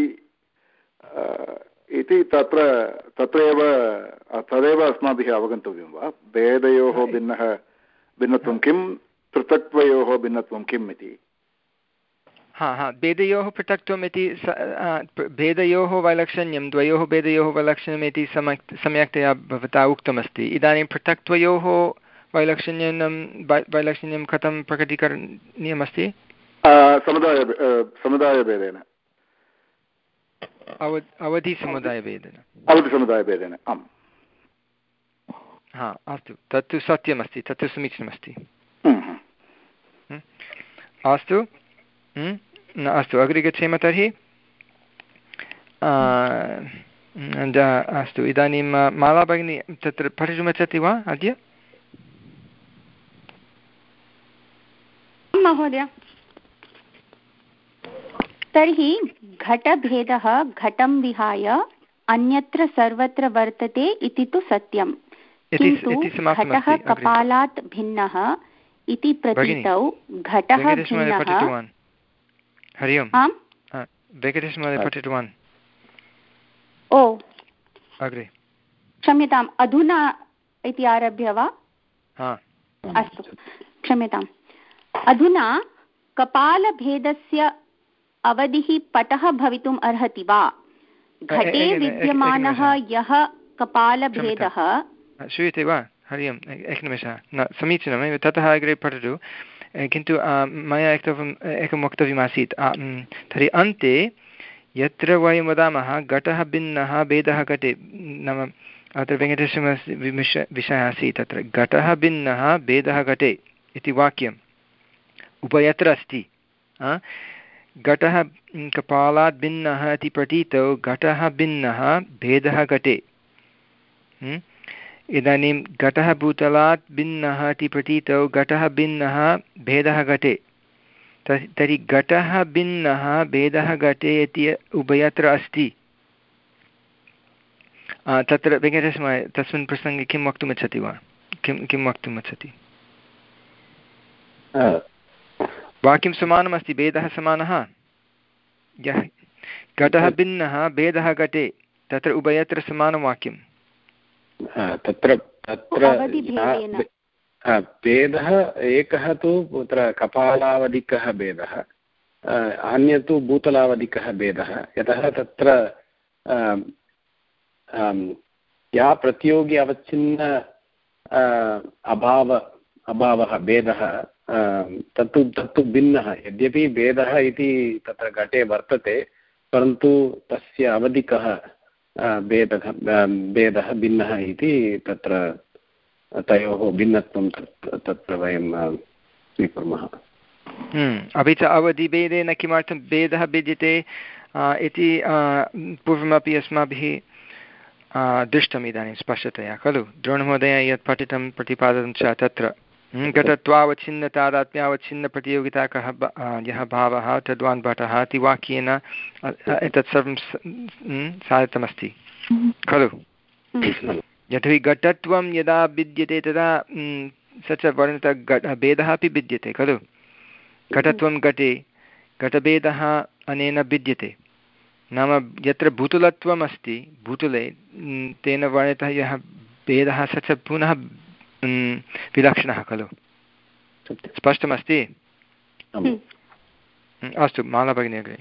इति तत्र तत्रैव तदेव अस्माभिः अवगन्तव्यं वा। भेदयोः भिन्नः भिन्नत्वं किं, पृथक्त्वयोः भिन्नत्वं किम् इति। हा हा भेदयोः पृथक्त्वम् इति भेदयोः वैलक्षण्यं, द्वयोः भेदयोः वैलक्षण्यम् इति सम्यक् सम्यक्तया भवता उक्तमस्ति। इदानीं पृथक्त्वयोः वैलक्षण्यं वैलक्षण्यं कथं प्रकटीकरणीयमस्ति? समुदाय समुदायभेदेन, अव अवधिसमुदायभेदेन अवधिसमुदायभेदेन आम्। हा अस्तु, तत्तु सत्यमस्ति, तत्तु समीचीनमस्ति। अस्तु न अस्तु, अग्रे गच्छेम तर्हि। अस्तु, इदानीं माला भगिनी तत्र पठितुमिच्छति वा अद्य? महोदय, तर्हि घटभेदः घटं विहाय अन्यत्र सर्वत्र वर्तते इति तु सत्यं, किन्तु घटः कपालात् भिन्नः इति प्रतीतौ घटः भिन्नः। हरि ओम्, वेङ्कटेशमहोदय पठितवान्। ओ अग्रे क्षम्यताम्, अधुना इति आरभ्य वा? अस्तु क्षम्यताम्। अधुना कपालभेदस्य अवधिः पटः भवितुम् अर्हति वा? घटे विद्यमानः यः कपालभेदः। श्रूयते वा? हरि ओम्, एकनिमेषः, न समीचीनमेव, ततः अग्रे पठतु। किन्तु मया एकम् एकं वक्तव्यमासीत्। तर्हि अन्ते यत्र वयं वदामः घटः भिन्नः भेदः घटे, नाम अत्र वेङ्कटेशस्य विषयः विषयः आसीत्, तत्र घटः भिन्नः भेदः घटे इति वाक्यम् उभयत्र अस्ति। घटः कपालात् भिन्नः इति प्रतीतौ घटः भिन्नः भेदः घटे। इदानीं घटः भूतलात् भिन्नः इति प्रतीतौ घटः भिन्नः भेदः घटे। तर्हि घटः भिन्नः भेदः घटे इति उभयत्र अस्ति। तत्र वेङ्कटेशमहोदय तस्मिन् प्रसङ्गे किं वक्तुमिच्छति वा? किं किं वक्तुमिच्छति? वाक्यं समानमस्ति, भेदः समानः। यः घटः भिन्नः भेदः घटे, तत्र उभयत्र समानं वाक्यं। तत्र तत्र भेदः एकः तु तत्र कपालावधिकः भेदः, अन्यत् तु भूतलावधिकः भेदः। यतः तत्र या प्रतियोगि अवच्छिन्न अभाव अभावः भेदः तत्तु तत्तु भिन्नः। यद्यपि भेदः इति तत्र घटे वर्तते, परन्तु तस्य अवधिकः भेदः भेदः भिन्नः इति तत्र तयोः भिन्नत्वं तत्र वयं स्वीकुर्मः। अपि च अवधिभेदेन किमर्थं भेदः भिद्यते इति पूर्वमपि अस्माभिः दृष्टम् इदानीं स्पष्टतया खलु। द्रोणमहोदय यत् पठितं प्रतिपादितं च तत्र घटत्वावच्छिन्नतादात्म्यावच्छिन्नप्रतियोगिता कः यः भावः तद्वान् भटः इति वाक्येन एतत् सर्वं साधितमस्ति खलु। यतोहि घटत्वं यदा भिद्यते तदा स च वर्णितः भेदः अपि भिद्यते खलु। घटत्वं घटे, घटभेदः अनेन भिद्यते। नाम यत्र भूतलत्वम् अस्ति भूतले तेन वर्णितः यः भेदः स च पुनः विलक्षणः खलु स्पष्टमस्ति अस्तु माला भगिनी अग्रे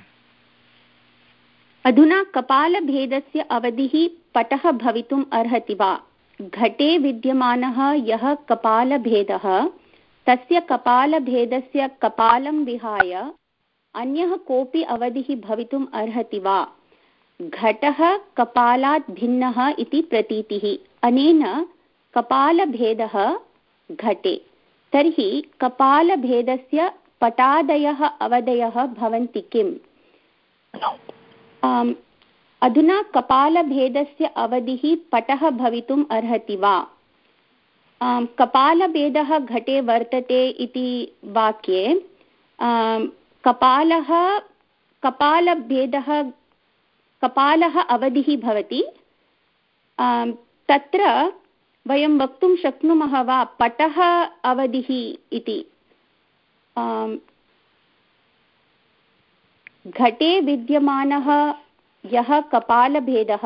अधुना कपालभेदस्य अवधिः पटः भवितुम् अर्हति वा घटे विद्यमानः यः कपालभेदः तस्य कपालभेदस्य कपालं विहाय अन्यः कोऽपि अवधिः भवितुम् अर्हति वा घटः कपालात् भिन्नः इति प्रतीतिः अनेन कपालभेदः घटे तर्हि कपालभेदस्य पटादयः अवधयः भवन्ति किम् अधुना कपालभेदस्य अवधिः पटः भवितुम् अर्हति वा कपालभेदः घटे वर्तते इति वाक्ये कपालः कपालभेदः कपालः अवधिः भवति तत्र वयं वक्तुं शक्नुमः वा पटः अवधिः इति घटे विद्यमानः यः कपालभेदः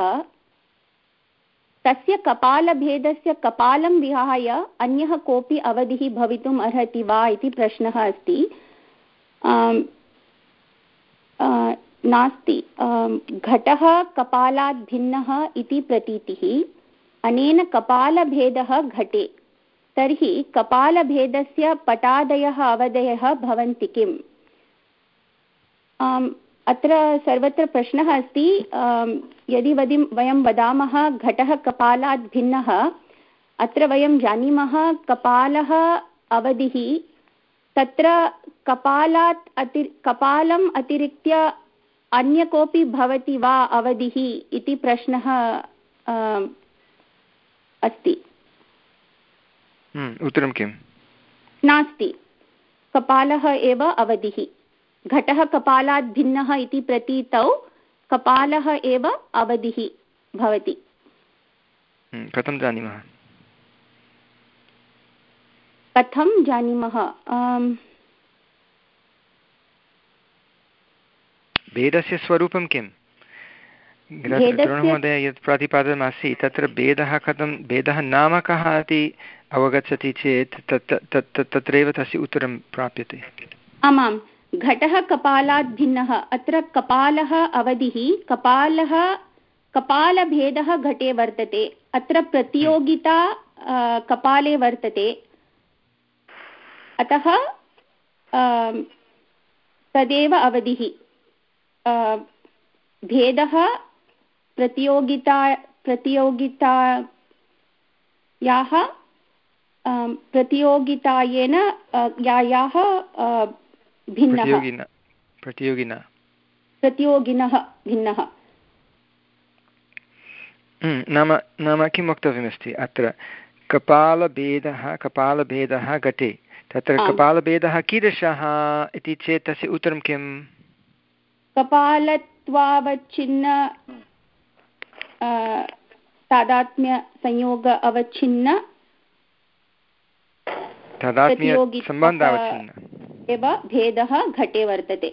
तस्य कपालभेदस्य कपालं विहाय अन्यः कोऽपि अवधिः भवितुम् अर्हति वा इति प्रश्नः अस्ति नास्ति घटः कपालात् भिन्नः इति प्रतीतिः अनेन कपालभेदः घटे तर्हि कपालभेदस्य पटादयः अवधयः भवन्ति किम् अत्र सर्वत्र प्रश्नः अस्ति यदि वदि वयं वदामः घटः कपालात् भिन्नः अत्र वयं जानीमः कपालः अवधिः तत्र कपालात् अति कपालम् अतिरिक्त्य अन्य कोऽपि भवति वा अवधिः इति प्रश्नः अस्ति उत्तरं किं नास्ति कपालः एव अवधिः घटः कपालात् भिन्नः इति प्रतीतौ कपालः एव अवधिः भवति कथं जानीमः कथं जानीमः भेदस्य स्वरूपं किम् महोदय यत् प्रतिपादनमासीत् तत्र भेदः कथं भेदः नाम कः इति अवगच्छति चेत् तत् तत्रैव तस्य उत्तरं प्राप्यते आमां घटः कपालात् भिन्नः अत्र कपालः अवधिः कपालः कपालभेदः घटे वर्तते अत्र प्रतियोगिता कपाले वर्तते अतः तदेव अवधिः भेदः प्रतियोगिता प्रतियोगितायाः प्रतियोगितायेन यायाः भिन्नः प्रतियोगिनः प्रतियोगिनः भिन्नः नाम नाम किं वक्तव्यमस्ति अत्र कपालभेदः कपालभेदः घटे तत्र कपालभेदः कीदृशः इति चेत् तस्य उत्तरं किम् कपालत्वावच्छिन्न तादात्म्यसंयोग अवच्छिन्न तादात्म्यसम्बन्धावच्छिन्न एव भेदः घटे वर्तते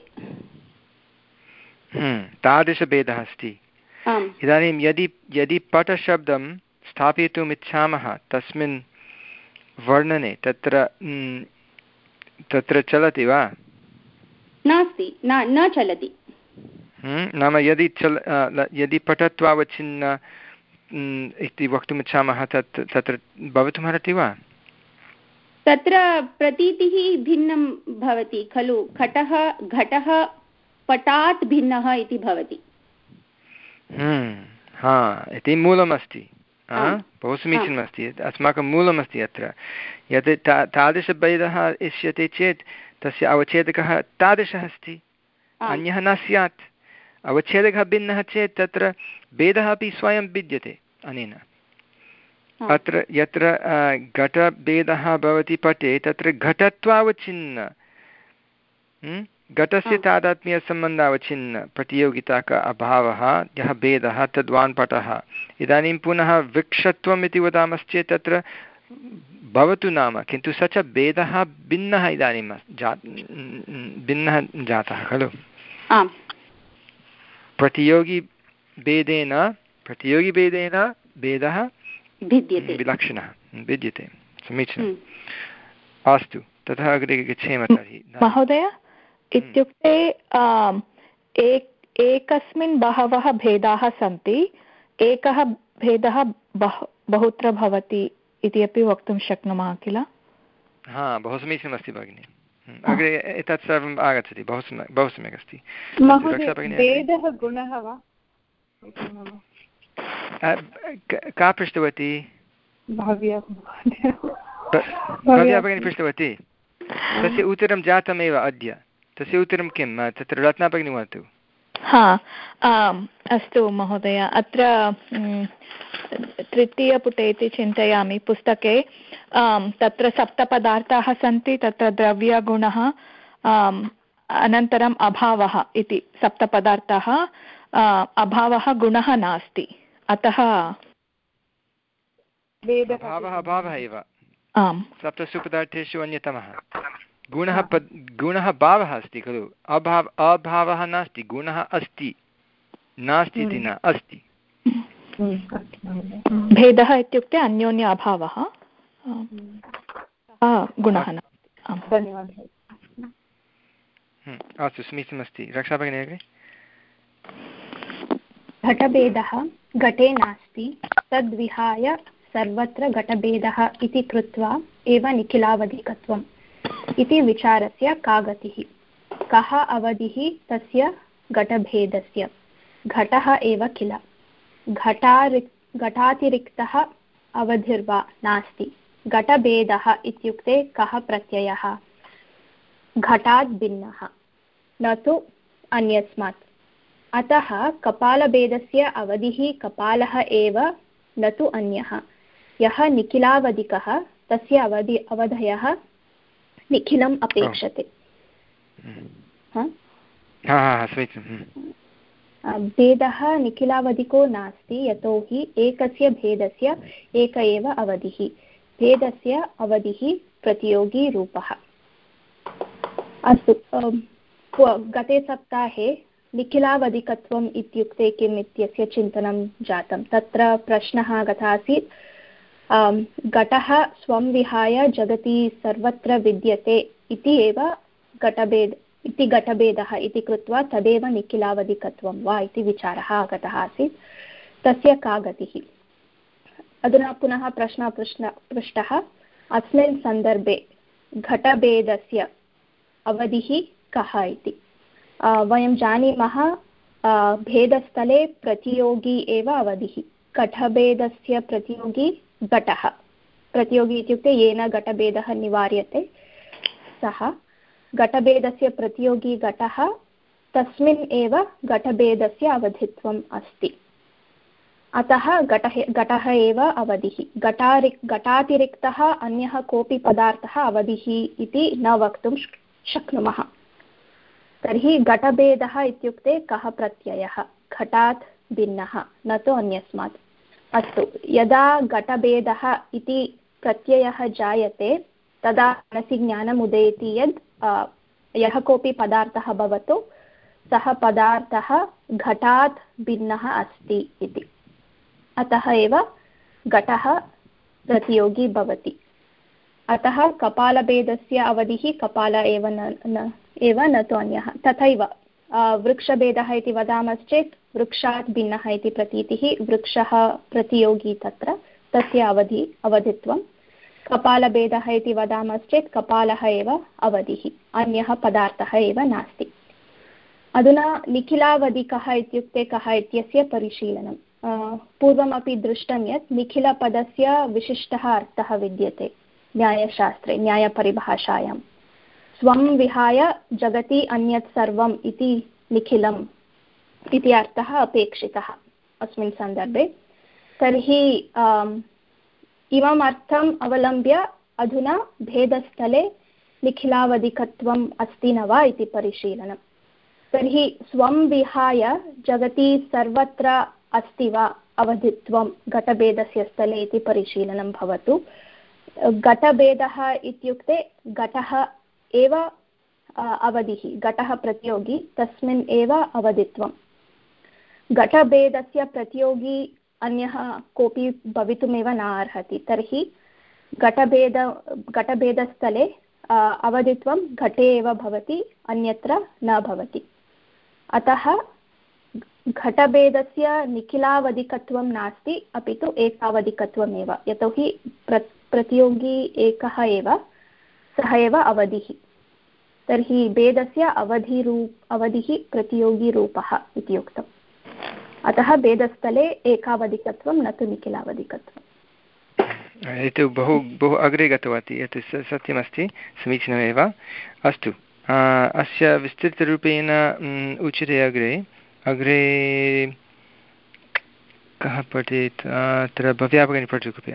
तादृशभेदः अस्ति इदानीं यदि यदि पटशब्दं स्थापयितुम् इच्छामः तस्मिन् वर्णने तत्र तत्र चलति वा नास्ति न न चलति नाम यदि चल यदि पटत्वावच्छिन्न इति वक्तुम् इच्छामः तत् तत्र भवितुमर्हति वा तत्र प्रतीतिः भिन्नं भवति खलु घटः घटः पटात् भिन्नः इति भवति हा इति मूलमस्ति बहु समीचीनमस्ति अस्माकं मूलमस्ति अत्र यत् तादृशभेदः इष्यते चेत् तस्य अवच्छेदकः तादृशः अस्ति अन्यः न स्यात् अवच्छेदकः भिन्नः चेत् तत्र भेदः अपि स्वयं भिद्यते अनेन अत्र यत्र घटभेदः भवति पटे तत्र घटत्वावच्छिन्न घटस्य तादात्म्यसम्बन्धावच्छिन्न प्रतियोगिताक अभावः यः भेदः तद्वान् पटः इदानीं पुनः वृक्षत्वम् इति वदामश्चेत् तत्र भवतु नाम किन्तु स च भेदः भिन्नः इदानीं जा भिन्नः जातः खलु प्रतियोगिभेदेन प्रतियोगिभेदेन भेदः भिद्यते विलक्षणः भिद्यते समीचीनम् अस्तु ततः अग्रे गच्छेम तर्हि महोदय इत्युक्ते एकस्मिन् बहवः भेदाः सन्ति एकः भेदः बहु बहुत्र भवति इति अपि वक्तुं शक्नुमः किल हा बहु समीचीनमस्ति भगिनि अग्रे एतत् सर्वम् आगच्छति बहु सम्यक् बहु सम्यक् अस्ति भेदः गुणः वा का पृष्टवती भव्या भगिनी पृष्टवती तस्य उत्तरं जातमेव अद्य तस्य उत्तरं किं तत्र रत्ना भगिनी वदतु हा अस्तु महोदय अत्र तृतीयपुटे इति चिन्तयामि पुस्तके तत्र सप्तपदार्थाः सन्ति तत्र द्रव्यगुणः अनन्तरम् अभावः इति सप्तपदार्थाः अभावः गुणः नास्ति अतः अभावः अभावः एव आम् सप्तसु पदार्थेषु अन्यतमः गुणः पद् गुणः भावः अस्ति खलु अभाव अभावः नास्ति गुणः अस्ति नास्ति इति न अस्ति भेदः इत्युक्ते अन्योन्य अभावः गुणः नास्ति अस्तु समीचीनमस्ति रक्षा भगिनी अग्रे घटभेदः घटे नास्ति तद्विहाय सर्वत्र घटभेदः इति कृत्वा एव निखिलावधिकत्वम् इति विचारस्य का गतिः कः अवधिः तस्य घटभेदस्य घटः एव किल घटारि घटातिरिक्तः अवधिर्वा नास्ति घटभेदः इत्युक्ते कः प्रत्ययः घटात् भिन्नः न तु अन्यस्मात् अतः कपालभेदस्य अवधिः कपालः एव न तु अन्यः यः निखिलावधिकः तस्य अवधि अवधयः निखिलम् अपेक्षते भेदः निखिलावधिको नास्ति यतोहि एकस्य भेदस्य एक एव अवधिः भेदस्य अवधिः प्रतियोगी रूपः अस्तु गते सप्ताहे निखिलावधिकत्वम् इत्युक्ते किम् इत्यस्य चिन्तनं जातं तत्र प्रश्नः आगतः आसीत् घटः स्वं विहाय जगति सर्वत्र विद्यते इति एव घटभेद इति घटभेदः इति कृत्वा तदेव निखिलावधिकत्वं वा इति विचारः आगतः आसीत् तस्य का गतिः अधुना पुनः प्रश्नः पृष्ण पृष्टः अस्मिन् सन्दर्भे घटभेदस्य अवधिः कः इति वयं जानीमः भेदस्थले प्रतियोगी एव अवधिः घटभेदस्य प्रतियोगी घटः प्रतियोगी इत्युक्ते येन घटभेदः निवार्यते सः घटभेदस्य प्रतियोगी घटः तस्मिन् एव घटभेदस्य अवधित्वम् अस्ति अतः घटः घटः एव अवधिः घटारि घटातिरिक्तः अन्यः कोऽपि पदार्थः अवधिः इति न वक्तुं शक्नुमः तर्हि घटभेदः इत्युक्ते कः प्रत्ययः घटात् भिन्नः न तु अन्यस्मात् अस्तु यदा घटभेदः इति प्रत्ययः जायते तदा मनसि ज्ञानम् उदेति यद् यः कोऽपि पदार्थः भवतु सः पदार्थः घटात् भिन्नः अस्ति इति अतः एव घटः प्रतियोगी भवति अतः कपालभेदस्य अवधिः कपाल एव न एव न तु अन्यः तथैव वृक्षभेदः इति वदामश्चेत् वृक्षात् भिन्नः इति प्रतीतिः वृक्षः प्रतियोगी तत्र तस्य अवधि अवधित्वं कपालभेदः इति वदामश्चेत् कपालः एव अवधिः अन्यः पदार्थः एव नास्ति अधुना निखिलावधिकः इत्युक्ते कः इत्यस्य परिशीलनं पूर्वमपि दृष्टं यत् निखिलपदस्य विशिष्टः अर्थः विद्यते न्यायशास्त्रे न्यायपरिभाषायां स्वं विहाय जगति अन्यत् सर्वम् इति निखिलम् इति अर्थः अपेक्षितः अस्मिन् सन्दर्भे तर्हि इमम् अर्थम् अवलम्ब्य अधुना भेदस्थले निखिलावधिकत्वम् अस्ति न वा इति परिशीलनं तर्हि स्वं विहाय जगति सर्वत्र अस्ति वा अवधित्वं घटभेदस्य स्थले इति परिशीलनं भवतु घटभेदः इत्युक्ते घटः एव अवधिः घटः प्रतियोगी तस्मिन् एव अवधित्वं घटभेदस्य प्रतियोगी अन्यः कोऽपि भवितुमेव न अर्हति तर्हि घटभेद घटभेदस्थले अवधित्वं घटे एव भवति, अन्यत्र न भवति। अतः घटभेदस्य निखिलावधिकत्वं नास्ति, अपि तु एकावधिकत्वमेव, यतोहि प्र प्रतियोगी एकः एव, सः एव अवधिः। तर्हि भेदस्य अवधिरूप अवधिः प्रतियोगिरूपः इति उक्तम्। अतः भेदस्थले एकावधिकत्वं न तु निखिलावधिकत्वम्। एतु बहु बहु अग्रे गतवती, एतत् सत्यमस्ति, समीचीनमेव। अस्तु, अस्य विस्तृतरूपेण उच्यते अग्रे। अग्रे कः पठेत्? अत्र भव्या भगिनी पठतु कृपया।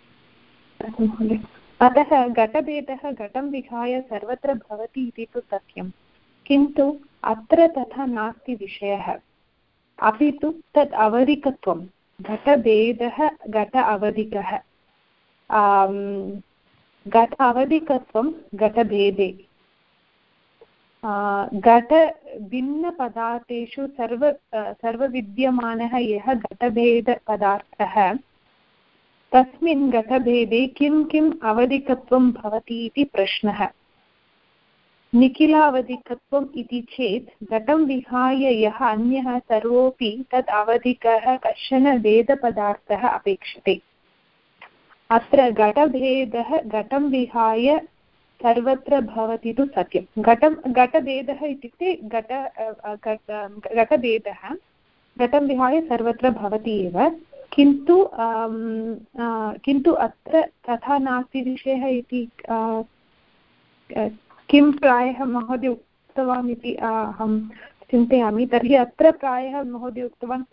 अतः घटभेदः घटं विहाय सर्वत्र भवति इति तु सत्यं, किन्तु अत्र तथा नास्ति विषयः, अपि तु तत् अवधिकत्वं। घटभेदः घट अवधिकः, घट अवधिकत्वं घटभेदे। घटभिन्नपदार्थेषु सर्व सर्वविद्यमानः यः घटभेदपदार्थः, तस्मिन् घटभेदे किं किम् अवधिकत्वं भवति इति प्रश्नः। निखिलावधिकत्वम् इति चेत् घटं विहाय यः अन्यः सर्वोऽपि तद् अवधिकः कश्चन भेदपदार्थः अपेक्षते। अत्र घटभेदः घटं विहाय सर्वत्र भवति तु सत्यं। घटं घटभेदः इत्युक्ते घट घटभेदः घटं विहाय सर्वत्र भवति एव, किन्तु किन्तु अत्र तथा नास्ति विषयः इति किं प्रायः महोदय उक्तवान् इति अहं चिन्तयामि। तर्हि अत्र प्रायः महोदय उक्तवान्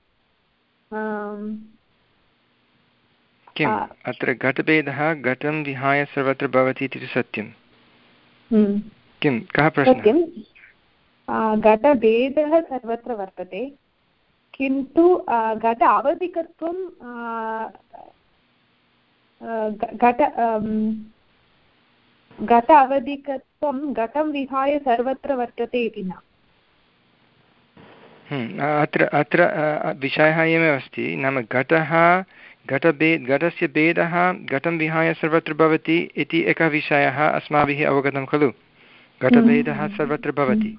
किम्? अत्र घटभेदः घटं विहाय सर्वत्र भवति इति सत्यं। किं, कः प्रश्नः? घटभेदः सर्वत्र वर्तते, किन्तु घट अवधिकत्वं घट घट अवधिकत्वं घटं विहाय सर्वत्र वर्तते इति न। अत्र अत्र विषयः एवमेव अस्ति, नाम घटः घटभेद घटस्य भेदः घटं विहाय सर्वत्र भवति इति एकः विषयः अस्माभिः अवगतं खलु। घटभेदः सर्वत्र भवति।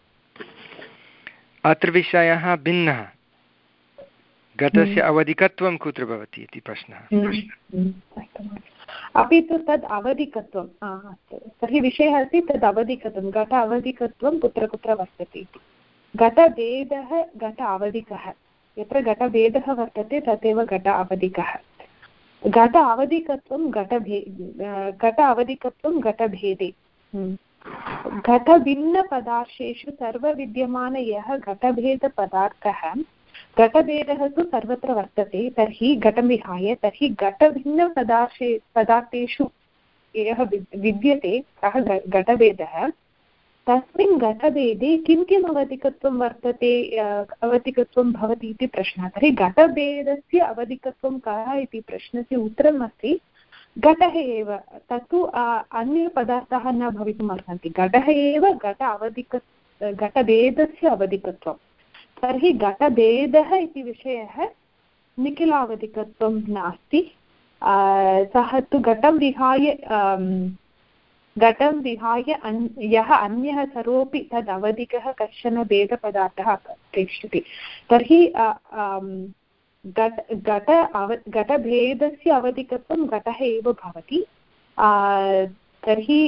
अत्र विषयः भिन्नः, घटस्य अवधिकत्वं कुत्र भवति इति प्रश्नः। अपि तु तद् अवधिकत्वं, तर्हि विषयः अस्ति तद् अवधिकत्वं, घट अवधिकत्वं कुत्र कुत्र वर्तते इति। घटभेदः घट अवधिकः, यत्र घटभेदः वर्तते तदेव घट अवधिकः। घट अवधिकत्वं घटभे घट अवधिकत्वं घटभेदे। घटभिन्नपदार्थेषु सर्वविद्यमान यः घटभेदपदार्थः, घटभेदः तु सर्वत्र वर्तते, तर्हि घटं विहाय, तर्हि घटभिन्नपदार्थे पदार्थेषु यः विद्यते सः घटभेदः, तस्मिन् घटभेदे किं किम् अवधिकत्वं वर्तते, अवधिकत्वं भवति इति प्रश्नः। तर्हि घटभेदस्य अवधिकत्वं कः इति प्रश्नस्य उत्तरम् अस्ति घटः एव। तत्तु अन्यपदार्थाः न भवितुम् अर्हन्ति, घटः एव घट अवधिक घटभेदस्य अवधिकत्वं। तर्हि घटभेदः इति विषयः निखिलावधिकत्वं नास्ति, सः तु घटं विहाय घटं विहाय अन् यः अन्यः सर्वोऽपि तद् अवधिकः कश्चन भेदपदार्थः अपेक्षते। तर्हि घट घट अव घटभेदस्य अवधिकत्वं घटः एव भवति। तर्हि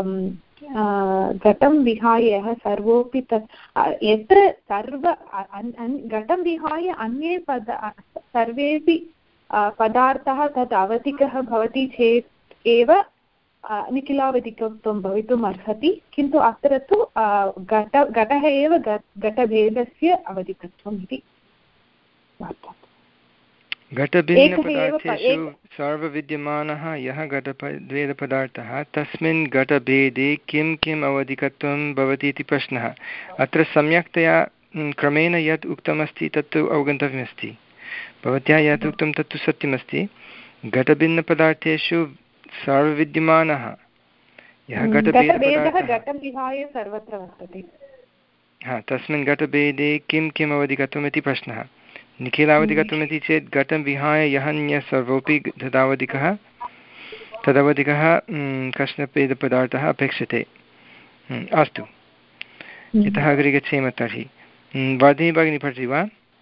घटं विहाय यः सर्वोऽपि तत् यत्र सर्व घटं विहाय अन्ये पद सर्वेपि पदार्थाः तद् अवधिकः भवति चेत् एव निखिलावधिकत्वं भवितुम् अर्हति, किन्तु अत्र तु घट घटः एव घटभेदस्य अवधिकत्वम् इति वार्ता। घटभिन्नपदार्थेषु सर्वविद्यमानः यः घटभेदपदार्थः, तस्मिन् घटभेदे किं किम् अवधिकत्वं भवति इति प्रश्नः। अत्र सम्यक्तया क्रमेण यत् उक्तमस्ति तत्तु अवगन्तव्यमस्ति। भवत्या यत् उक्तं तत्तु सत्यमस्ति। घटभिन्नपदार्थेषु सर्वविद्यमानः यः घटभेदः घटं विहाय सर्वत्र वर्तते, हा, तस्मिन् घटभेदे किं किम् अवधिकत्वम् इति प्रश्नः। निखिलावधिकत्वम् इति चेत् घटं विहाय यः अन्यः सर्वोऽपि घटावधिकः, तदवधिकः कश्चन भेदपदार्थः अपेक्षते। अस्तु, इतः अग्रे गच्छेम तर्हि। वर्धिनी भगिनी पठति वा?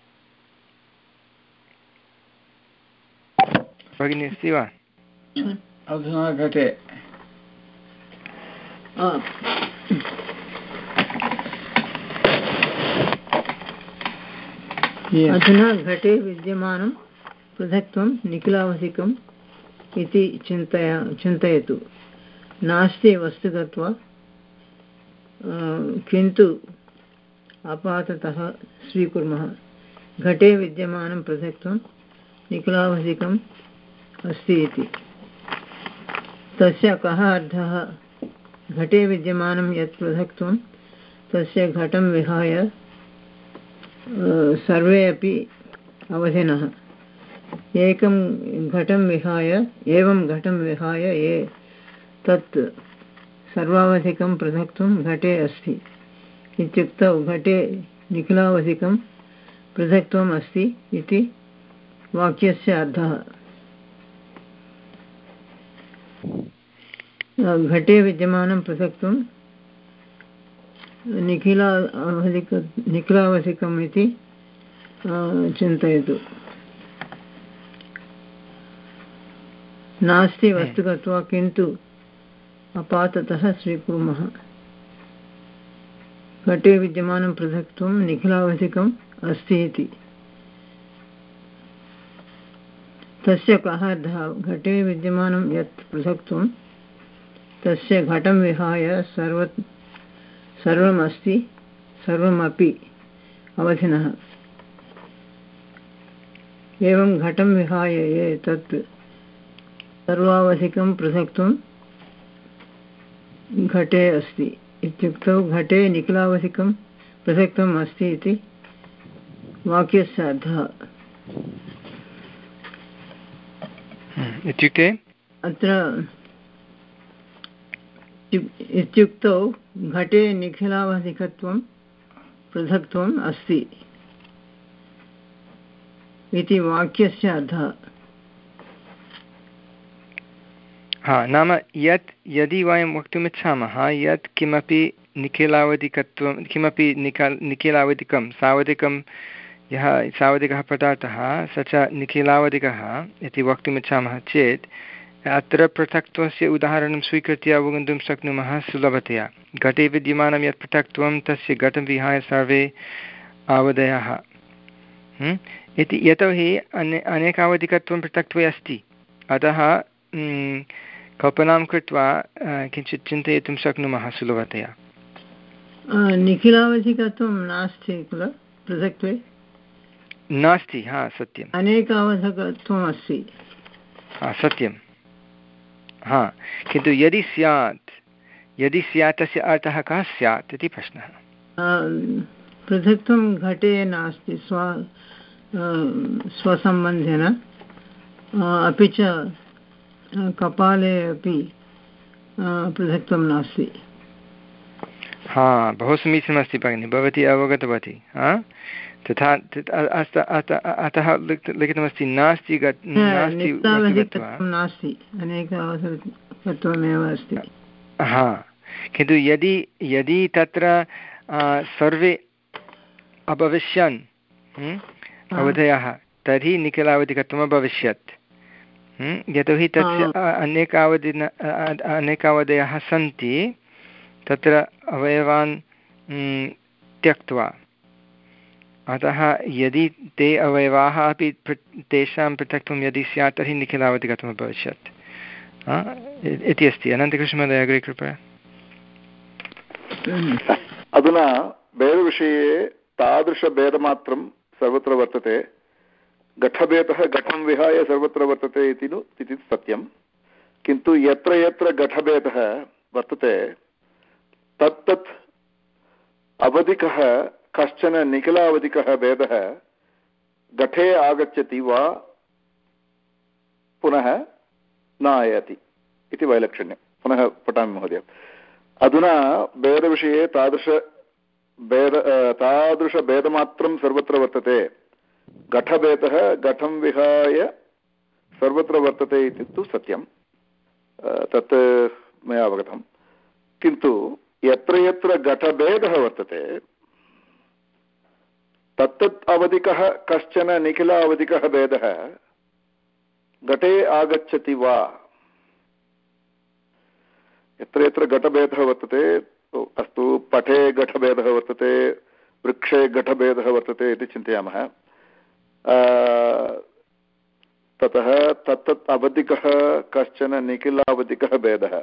भगिनी अस्ति वा? अधुना घटे अधुना घटे विद्यमानं पृथक्त्वं निखिलावधिकम् इति चिन्तय चिन्तयतु। नास्ति वस्तुतत्वा किन्तु आपाततः स्वीकुर्मः। घटे विद्यमानं पृथक्त्वं निखिलावधिकम् अस्ति इति। तस्य कः अर्थः? घटे विद्यमानं यत् पृथक्त्वं तस्य घटं विहाय सर्वे अपि अवधिनः। एकं घटं विहाय एवं घटं विहाय ये तत् सर्वावधिकं पृथक्त्वं घटे अस्ति इत्युक्तौ घटे निखिलावधिकं पृथक्त्वम् अस्ति इति वाक्यस्य अर्थः। घटे विद्यमानं पृथक्त्वं निखिला अवधिक निखिलावधिकम् इति चिन्तयतु। नास्ति वस्तुगत्वा किन्तु अपाततः स्वीकुर्मः। घटे विद्यमानं पृथक्त्वं निखिलावधिकम् अस्ति इति। तस्य कः अर्थः? घटे विद्यमानं यत् पृथक्त्वं तस्य घटं विहाय सर्व सर्वम् अस्ति सर्वमपि अवधिनः। एवं घटं विहाय ये तत् सर्वावधिकं पृथक्त्वं घटे अस्ति इत्युक्तौ घटे निखिलावधिकं पृथक्त्वम् अस्ति इति वाक्यस्य अर्थः। इत्युक्ते अत्र इत्युक्तौ घटे निखिलावधिकत्वं पृथक्त्वम् अस्ति इति वाक्यस्य अर्थः। हा, नाम यत् यदि वयं वक्तुमिच्छामः यत् किमपि निखिलावधिकत्वं किमपि निखिल निखिलावधिकं सावधिकं यः सावधिकः पदार्थः स च निखिलावधिकः इति वक्तुमिच्छामः चेत् अत्र पृथक्त्वस्य उदाहरणं स्वीकृत्य अवगन्तुं शक्नुमः सुलभतया। घटे विद्यमानं यत् पृथक्त्वं तस्य घटं विहाय सर्वे आवधयः इति। यतोहि अने अनेकावधिकत्वं पृथक्त्वे अस्ति, अतः कल्पनां कृत्वा किञ्चित् चिन्तयितुं शक्नुमः सुलभतया। निखिलावधिकत्वं नास्ति किल पृथक्त्वे? नास्ति, हा सत्यम्। अनेकावधिकत्वम् अस्ति, हा सत्यं। हा, किन्तु यदि स्यात् यदि स्यात् तस्य अर्थः कः स्यात् इति प्रश्नः। पृथक्त्वं घटे नास्ति स्व स्वसम्बन्धेन, अपि च कपाले अपि पृथक्त्वं नास्ति। हा, बहु समीचीनमस्ति भगिनि, भवती अवगतवती। हा, तथा अतः लिखितमस्ति नास्ति नास्ति अनेकावधिकत्वमेव अस्ति। हा, किन्तु यदि यदि तत्र सर्वे अभविष्यन् अवधयः तर्हि निखिलावधिकत्वम् अभविष्यत्। यतोहि तस्य अनेकावधिन अनेकावधयः सन्ति तत्र अवयवान् त्यक्त्वा, अतः यदि ते अवयवाः अपि तेषां पृथक्त्वं यदि स्यात् तर्हि निखिलावधिकत्वं भविष्यत् इति अस्ति। अनन्तकृष्णमहोदय अग्रे कृपया। अधुना भेदविषये तादृशभेदमात्रं सर्वत्र वर्तते। घटभेदः घटं विहाय सर्वत्र वर्तते इति नु इति सत्यं, किन्तु यत्र यत्र घटभेदः वर्तते तत्तत् अवधिकः कश्चन निखिलावधिकः भेदः घटे आगच्छति वा पुनः न आयाति इति वैलक्षण्यं। पुनः पठामि महोदय। अधुना भेदविषये तादृश भेद तादृशभेदमात्रं सर्वत्र वर्तते। घटभेदः घटं विहाय सर्वत्र वर्तते इति तु सत्यं। तत् मया अवगतं, किन्तु यत्र यत्र घटभेदः वर्तते तत्तत् अवधिकः कश्चन निखिलावधिकः भेदः घटे आगच्छति वा? यत्र यत्र घटभेदः वर्तते, अस्तु, पटे घटभेदः वर्तते, वृक्षे घटभेदः वर्तते इति चिन्तयामः, ततः तत्तत् अवधिकः कश्चन निखिलावधिकः भेदः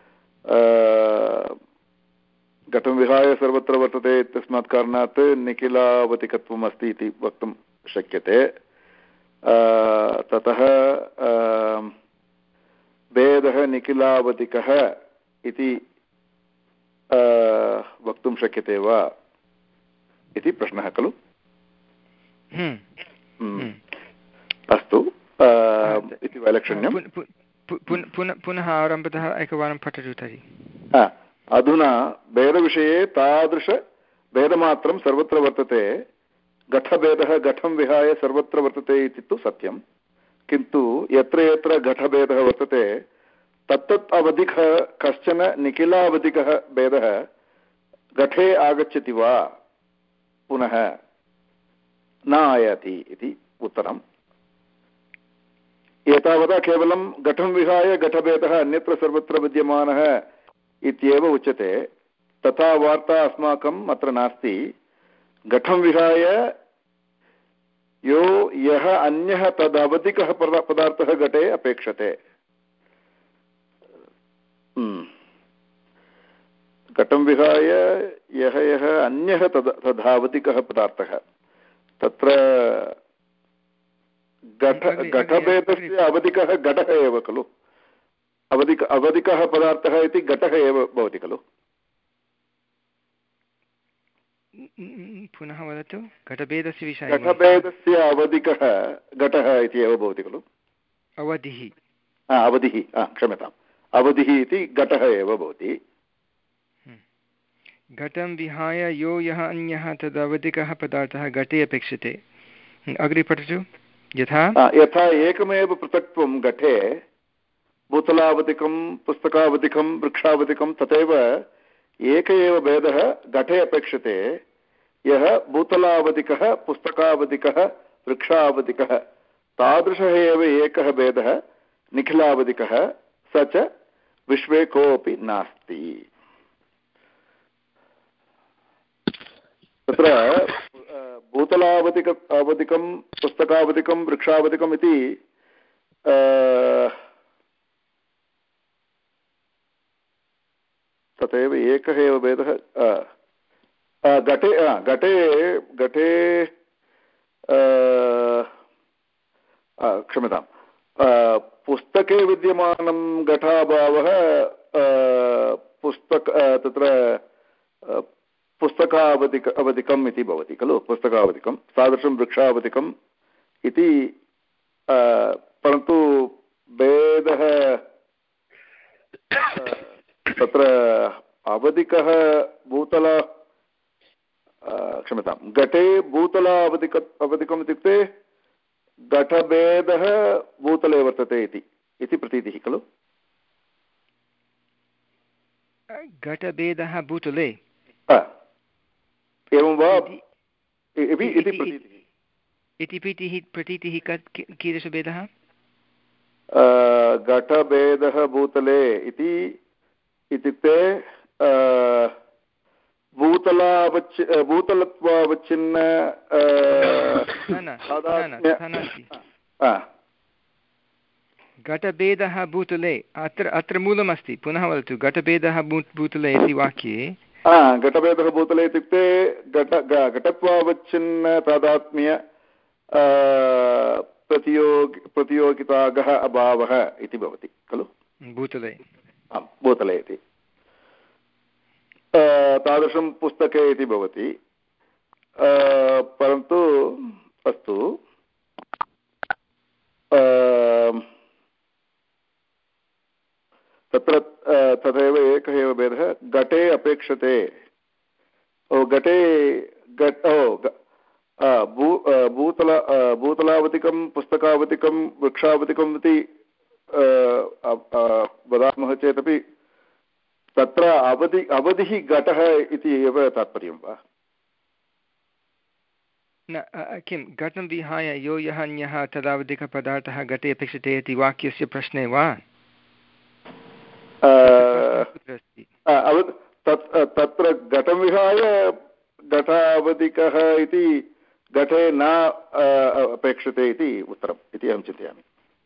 घटं विहाय सर्वत्र वर्तते इत्यस्मात् कारणात् निखिलावधिकत्वम् अस्ति इति वक्तुं शक्यते। ततः भेदः निखिलावधिकः इति वक्तुं शक्यते वा इति प्रश्नः खलु? अस्तु, इति वैलक्षण्यं। पुनः आरम्भतः एकवारं पठतु तर्हि। अधुना भेदविषये तादृशभेदमात्रं सर्वत्र वर्तते, घटभेदः घटं विहाय सर्वत्र वर्तते इति तु सत्यं, किन्तु यत्र यत्र घटभेदः वर्तते तत्तत् अवधिकः कश्चन निखिलावधिकः भेदः घटे आगच्छति वा? पुनः न आयाति इति उत्तरम्। एतावता केवलं घटं विहाय घटभेदः अन्यत्र सर्वत्र विद्यमानः इत्येव उच्यते, तथा वार्ता अस्माकम् अत्र नास्ति। घटं विहाय यो यः अन्यः तदवधिकः पदार्थः घटे अपेक्षते। घटं विहाय यः यः अन्यः तद् तदावधिकः पदार्थः, तत्र घट घटभेदस्य अवधिकः घटः एव खलु? अवधिक अवधिकः पदार्थः इति घटः एव भवति खलु? पुनः वदतु, घटभेदस्य विषये। घटभेदस्य अवधिकः घटः इति एव भवति खलु? अवधिः अवधिः क्षम्यताम्, अवधिः इति घटः एव भवति। घटं विहाय यो यः अन्यः तदवधिकः पदार्थः घटे अपेक्षते। अग्रे पठतु। यथा यथा एकमेव पृथक्त्वं घटे भूतलावधिकं पुस्तकावधिकं वृक्षावधिकं तथैव एक एव भेदः घटे अपेक्षते, यः भूतलावधिकः पुस्तकावधिकः वृक्षावधिकः तादृशः एव एकः भेदः निखिलावधिकः, स च विश्वे कोऽपि नास्ति। तत्र भूतलावधिक अवधिकं पुस्तकावधिकं वृक्षावधिकम् इति तथैव एकः एव भेदः घटे घटे घटे क्षम्यतां पुस्तके विद्यमानं घटाभावः पुस्तक तत्र पुस्तकावधिक अवधिकम् इति भवति खलु? पुस्तकावधिकं तादृशं वृक्षावधिकम् इति, परन्तु भेदः तत्र अवधिकः भूतल क्षम्यतां घटे भूतलावधिक अवधिकम् इत्युक्ते घटभेदः भूतले वर्तते इति इति प्रतीतिः खलु? घटभेदः भूतले एवं वा इति प्रतीतिः। इति प्रतीतिः प्रतीतिः कीदृशभेदः? घटभेदः भूतले इति इत्युक्ते भूतलावच् भूतलत्वावच्छिन्न घटभेदः भूतले, अत्र अत्र मूलमस्ति, पुनः वदतु। घटभेदः भूतले इति वाक्ये घटभेदः भूतले इत्युक्ते घट घटत्वावच्छिन्न तादात्म्य प्रतियोगि प्रतियोगितागः अभावः इति भवति खलु भूतले? भूतले इति तादृशं पुस्तके इति भवति, परन्तु अस्तु तत्र तथैव एकः एव भेदः घटे अपेक्षते। ओ घटे घट ओ भू भूतल भूतलावधिकं पुस्तकावधिकं वृक्षावधिकम् इति वदामः चेदपि तत्र अवधि अवधिः घटः इति एव तात्पर्यं वा? न किं घटं विहाय यो यः अन्यः तदावधिकपदार्थः घटे अपेक्षते इति वाक्यस्य प्रश्ने वा? तत्र घटं विहाय घटावधिकः इति घटे न अपेक्षते इति उत्तरम् इति अहं चिन्तयामि।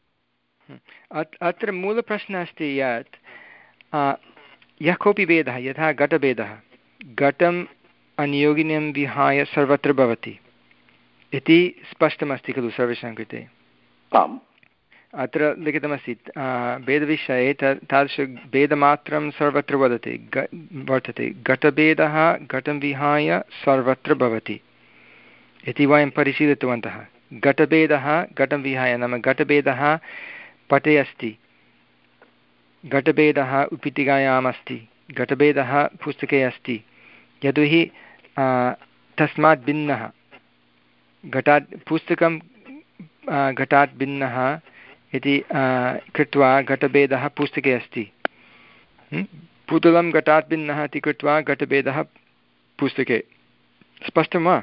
अत्र मूलप्रश्नः अस्ति यत् यः कोऽपि भेदः यथा घटभेदः घटम् अनियोगिनं विहाय सर्वत्र भवति इति स्पष्टमस्ति खलु सर्वेषां कृते? आम्। अत्र लिखितमस्ति भेदविषये तादृशभेदमात्रं सर्वत्र वदति वर्तते घटभेदः घटं विहाय सर्वत्र भवति इति वयं परिशीलितवन्तः। घटभेदः घटं विहाय नाम घटभेदः पटे अस्ति, घटभेदः उपीठिकायाम् अस्ति, घटभेदः पुस्तके अस्ति, यतोहि तस्मात् भिन्नः घटात् पुस्तकं घटात् भिन्नः इति कृत्वा घटभेदः पुस्तके अस्ति, पुतलं घटात् भिन्नः इति कृत्वा घटभेदः पुस्तके। स्पष्टं वा?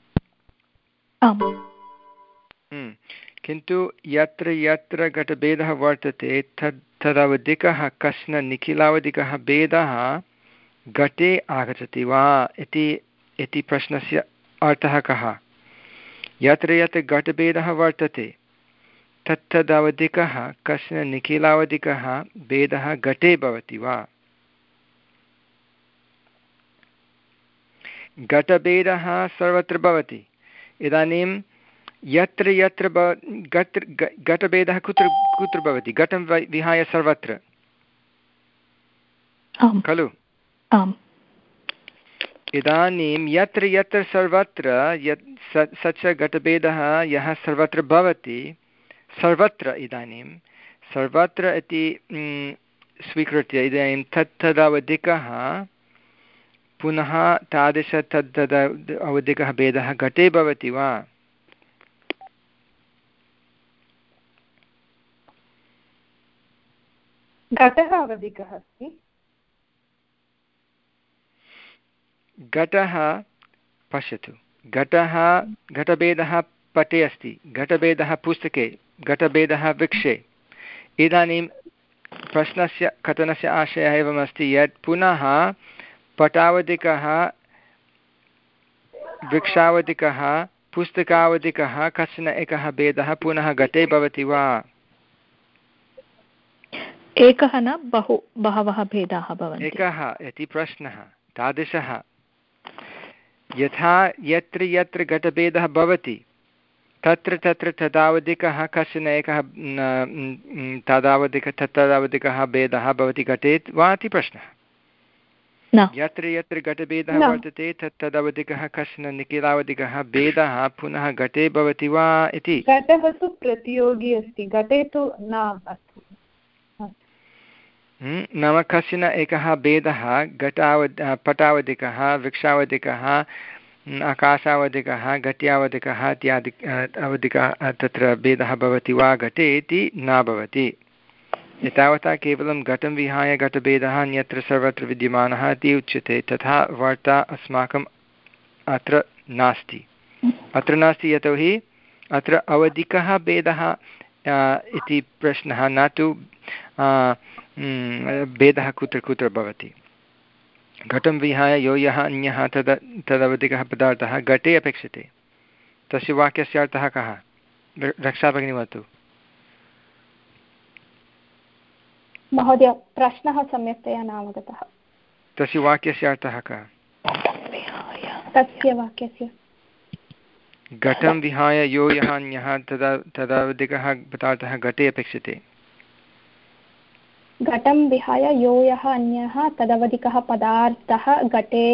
किन्तु यत्र यत्र घटभेदः वर्तते तद् तदवधिकः कश्चन निखिलावधिकः भेदः घटे आगच्छति वा इति इति प्रश्नस्य अर्थः कः? यत्र यत्र घटभेदः वर्तते तत् तदवधिकः कश्चन निखिलावधिकः भेदः घटे भवति वा? घटभेदः सर्वत्र भवति। इदानीं यत्र यत्र घट घटभेदः कुत्र कुत्र भवति? घटं विहाय सर्वत्र खलु? इदानीं यत्र यत्र सर्वत्र यत् स च घटभेदः यः सर्वत्र भवति सर्वत्र इदानीं सर्वत्र इति स्वीकृत्य इदानीं तत् तदवधिकः पुनः तादृश तद् तद् अवधिकः भेदः घटे भवति वा? घटः अवधिकः अस्ति। घटः पश्यतु, घटः घटभेदः पटे अस्ति, घटभेदः पुस्तके, घटभेदः वृक्षे। इदानीं प्रश्नस्य कथनस्य आशयः एवमस्ति यत् पुनः पटावधिकः वृक्षावधिकः पुस्तकावधिकः कश्चन एकः भेदः पुनः घटे भवति वा? एकः न बहु बहवः भेदाः भवन्ति। एकः इति प्रश्नः तादृशः यथा यत्र यत्र घटभेदः भवति तत्र तत्र तदावधिकः कश्चन एकः तदावधिकः तदावधिकः भेदः भवति घटे वा इति प्रश्नः। यत्र यत्र घटभेदः वर्तते तत् तदवधिकः कश्चन निखिलावधिकः भेदः पुनः घटे भवति वा इति। घटः तु प्रतियोगी अस्ति, घटे तु न अस्ति। नाम कश्चन एकः भेदः घटावद् पटावधिकः वृक्षावधिकः आकाशावधिकः घट्यावधिकः इत्यादि अवधिकः तत्र भेदः भवति वा घटे इति न भवति। एतावता केवलं घटं विहाय घटभेदः अन्यत्र सर्वत्र विद्यमानः इति उच्यते, तथा वार्ता अस्माकम् अत्र नास्ति। अत्र नास्ति यतोहि अत्र अवधिकः भेदः इति प्रश्नः, न तु भेदः कुत्र कुत्र भवति। घटं विहाय यो यः अन्यः तद तदवधिकः पदार्थः घटे अपेक्षते। तस्य वाक्यस्य अर्थः कः? रक्षा भगिनी वदतु। महोदय, प्रश्नः सम्यक्तया न अवगतः। तस्य वाक्यस्य अर्थः कः? तस्य वाक्यस्य घटं विहाय यो यः अन्यः तदा तदवधिकः पदार्थः घटे अपेक्षते। घटं विहाय यो यः अन्यः तदवधिकः पदार्थः घटे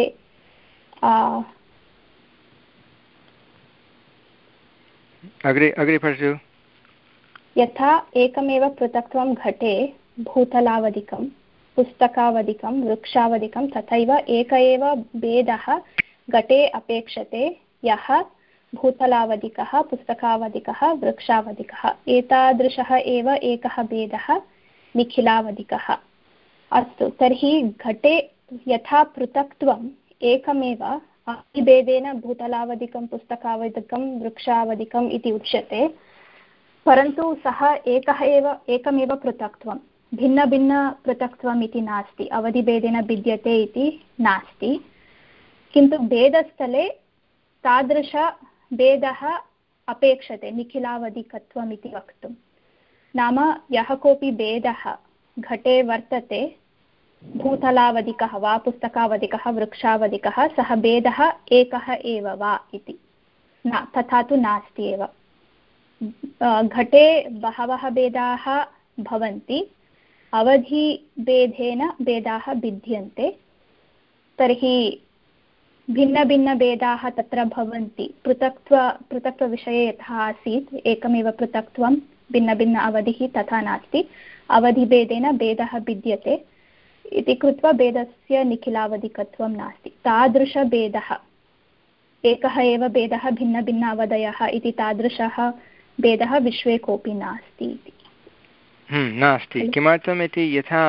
अग्रे अग्रे पठतु। यथा एकमेव पृथक्त्वं घटे भूतलावधिकं पुस्तकावधिकं वृक्षावधिकं तथैव एक एव भेदः घटे अपेक्षते यः भूतलावधिकः पुस्तकावधिकः वृक्षावधिकः एतादृशः एव एकः भेदः निखिलावधिकः। अस्तु, तर्हि घटे यथा पृथक्त्वम् एकमेव अतिभेदेन भूतलावधिकं पुस्तकावधिकं वृक्षावधिकम् इति उच्यते, परन्तु सः एकः एव एकमेव पृथक्त्वं, भिन्नभिन्नपृथक्त्वम् इति नास्ति, अवधिभेदेन भिद्यते इति नास्ति। किन्तु भेदस्थले तादृशभेदः अपेक्षते निखिलावधिकत्वम् इति वक्तुं। नाम यः कोऽपि भेदः घटे वर्तते, भूतलावधिकः वा पुस्तकावधिकः वृक्षावधिकः, सः भेदः एकः एव वा इति न, तथा तु नास्ति एव। घटे बहवः भेदाः भवन्ति, अवधिभेदेन भेदाः भिद्यन्ते, तर्हि भिन्नभिन्नभेदाः तत्र भवन्ति। पृथक्त्व पृथक्त्वविषये यथा आसीत् एकमेव पृथक्त्वं भिन्नभिन्न अवधिः, तथा नास्ति, अवधिभेदेन भेदः भिद्यते इति कृत्वा भेदस्य निखिलावधिकत्वं नास्ति। तादृशभेदः एकः एव भेदः भिन्नभिन्न अवधयः इति तादृशः भेदः विश्वे कोऽपि नास्ति इति नास्ति। किमर्थमिति यथा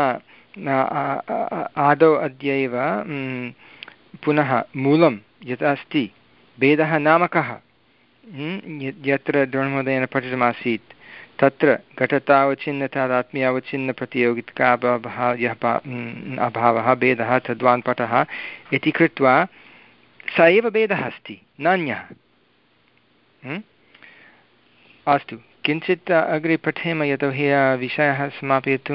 आदौ अद्यैव पुनः मूलं यत् अस्ति भेदः नाम कः, यत्र द्रोणमहोदयेन पठितमासीत् तत्र घटतावच्छिन्नतादात्म्यावच्छिन्नप्रतियोगिता अभावः यः अभावः भेदः तद्वान् पटः इति कृत्वा स एव भेदः अस्ति, नान्यः। अस्तु, किञ्चित् अग्रे पठेम, यतोहि विषयः समापयितुं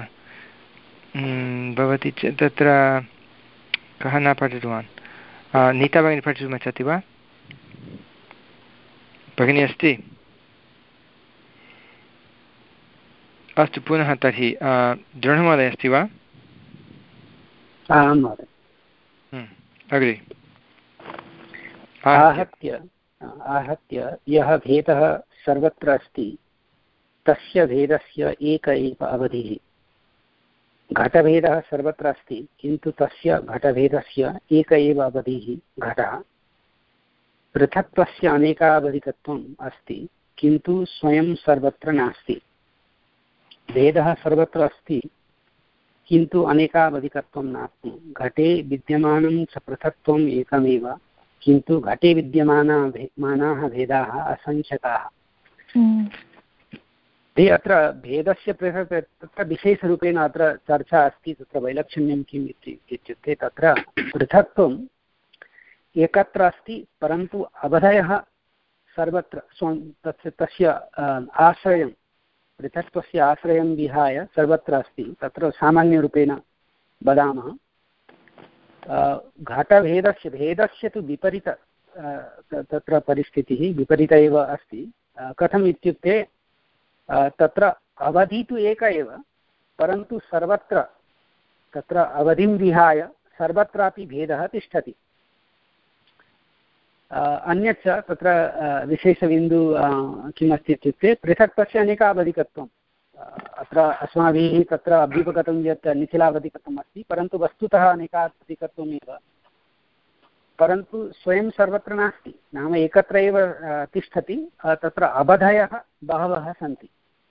भवति चेत् तत्र कः न पठितवान्? नीता भगिनी पठितुमिच्छति वा? भगिनी अस्ति? अस्तु, पुनः तर्हि दृढमहोदय अस्ति वा? आं महोदय। अग्रे आहत्य आहत्य यः भेदः सर्वत्र अस्ति तस्य भेदस्य एक एव अवधिः। घटभेदः सर्वत्र अस्ति, किन्तु तस्य घटभेदस्य एक एव अवधिः घटः। पृथक्त्वस्य अनेकावधिकत्वम् अस्ति, किन्तु स्वयं सर्वत्र नास्ति। भेदः सर्वत्र अस्ति, किन्तु अनेकावधिकत्वं नास्ति। घटे विद्यमानं च पृथक्त्वम् एकमेव, किन्तु घटे विद्यमाना मानाः भेदाः असङ्ख्यकाः। ते अत्र भेदस्य पृथक् तत्र विशेषरूपेण अत्र चर्चा अस्ति, तत्र वैलक्षण्यं किम् इत्युक्ते तत्र पृथक्त्वम् एकत्र अस्ति, परन्तु अवधयः सर्वत्र स्वं तस्य तस्य आश्रयं पृथक्त्वस्य आश्रयं विहाय सर्वत्र अस्ति। तत्र सामान्यरूपेण वदामः घटभेदस्य भेदस्य तु विपरीत तत्र परिस्थितिः विपरीत एव अस्ति। कथम् इत्युक्ते तत्र अवधि तु एक एव, परन्तु सर्वत्र तत्र अवधिं विहाय सर्वत्रापि भेदः तिष्ठति। अन्यच्च तत्र विशेषबिन्दुः किमस्ति इत्युक्ते पृथक्त्वस्य अनेकावधिकत्वम्। अत्र अस्माभिः तत्र अभ्युपगतं यत् निखिलावधिकत्वम् अस्ति, परन्तु वस्तुतः अनेकावधिकत्वमेव, परन्तु स्वयं सर्वत्र नास्ति। नाम एकत्र एव तिष्ठति, तत्र अवधयः बहवः सन्ति।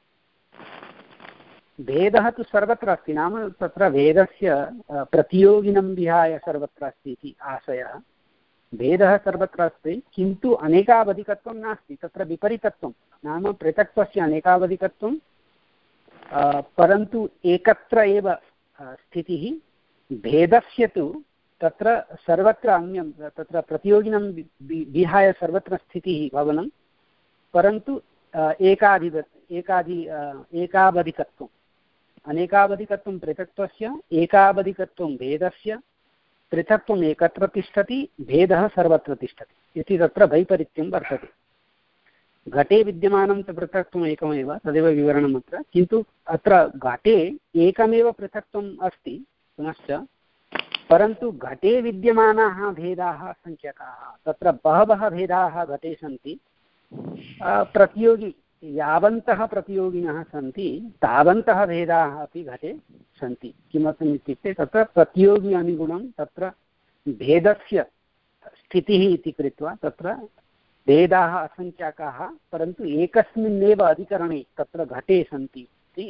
भेदः तु सर्वत्र अस्ति, नाम तत्र भेदस्य प्रतियोगिनं विहाय सर्वत्र अस्ति इति आशयः। भेदः सर्वत्र अस्ति, किन्तु अनेकावधिकत्वं नास्ति, तत्र विपरीतत्वं। नाम पृथक्त्वस्य अनेकावधिकत्वं, परन्तु एकत्र एव स्थितिः। भेदस्य तु तत्र सर्वत्र अन्यं तत्र प्रतियोगिनं विहाय सर्वत्र स्थितिः भवनं, परन्तु एकाधिक एकाधि एकावधिकत्वम्। अनेकावधिकत्वं पृथक्त्वस्य, एकावधिकत्वं भेदस्य, पृथक्त्वम् एकत्र तिष्ठति, भेदः सर्वत्र तिष्ठति इति तत्र वैपरीत्यं वर्तते। घटे विद्यमानं च पृथक्त्वम् एकमेव, तदेव विवरणम् अत्र। किन्तु अत्र घटे एकमेव पृथक्त्वम् अस्ति पुनश्च, परन्तु घटे विद्यमानाः भेदाः असङ्ख्यकाः। तत्र बहवः भेदाः घटे सन्ति। प्रतियोगी यावन्तः प्रतियोगिनः सन्ति तावन्तः भेदाः अपि घटे सन्ति। किमर्थम् इत्युक्ते तत्र प्रतियोगी अनुगुणं तत्र भेदस्य स्थितिः इति कृत्वा तत्र भेदाः असङ्ख्याकाः परन्तु एकस्मिन्नेव अधिकरणे तत्र घटे सन्ति इति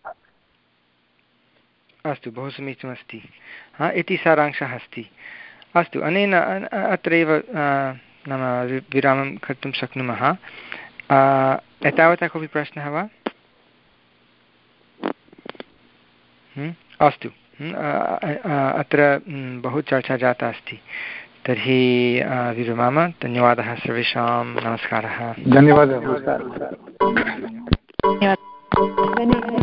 अस्तु बहु समीचीनमस्ति हा इति सारांशः अस्ति अस्तु अनेन अत्रैव नाम विरामं कर्तुं शक्नुमः एतावता कोऽपि प्रश्नः वा अस्तु अत्र बहु चर्चा जाता अस्ति तर्हि विरमाम धन्यवादः सर्वेषां नमस्कारः धन्यवादः नमस्कारः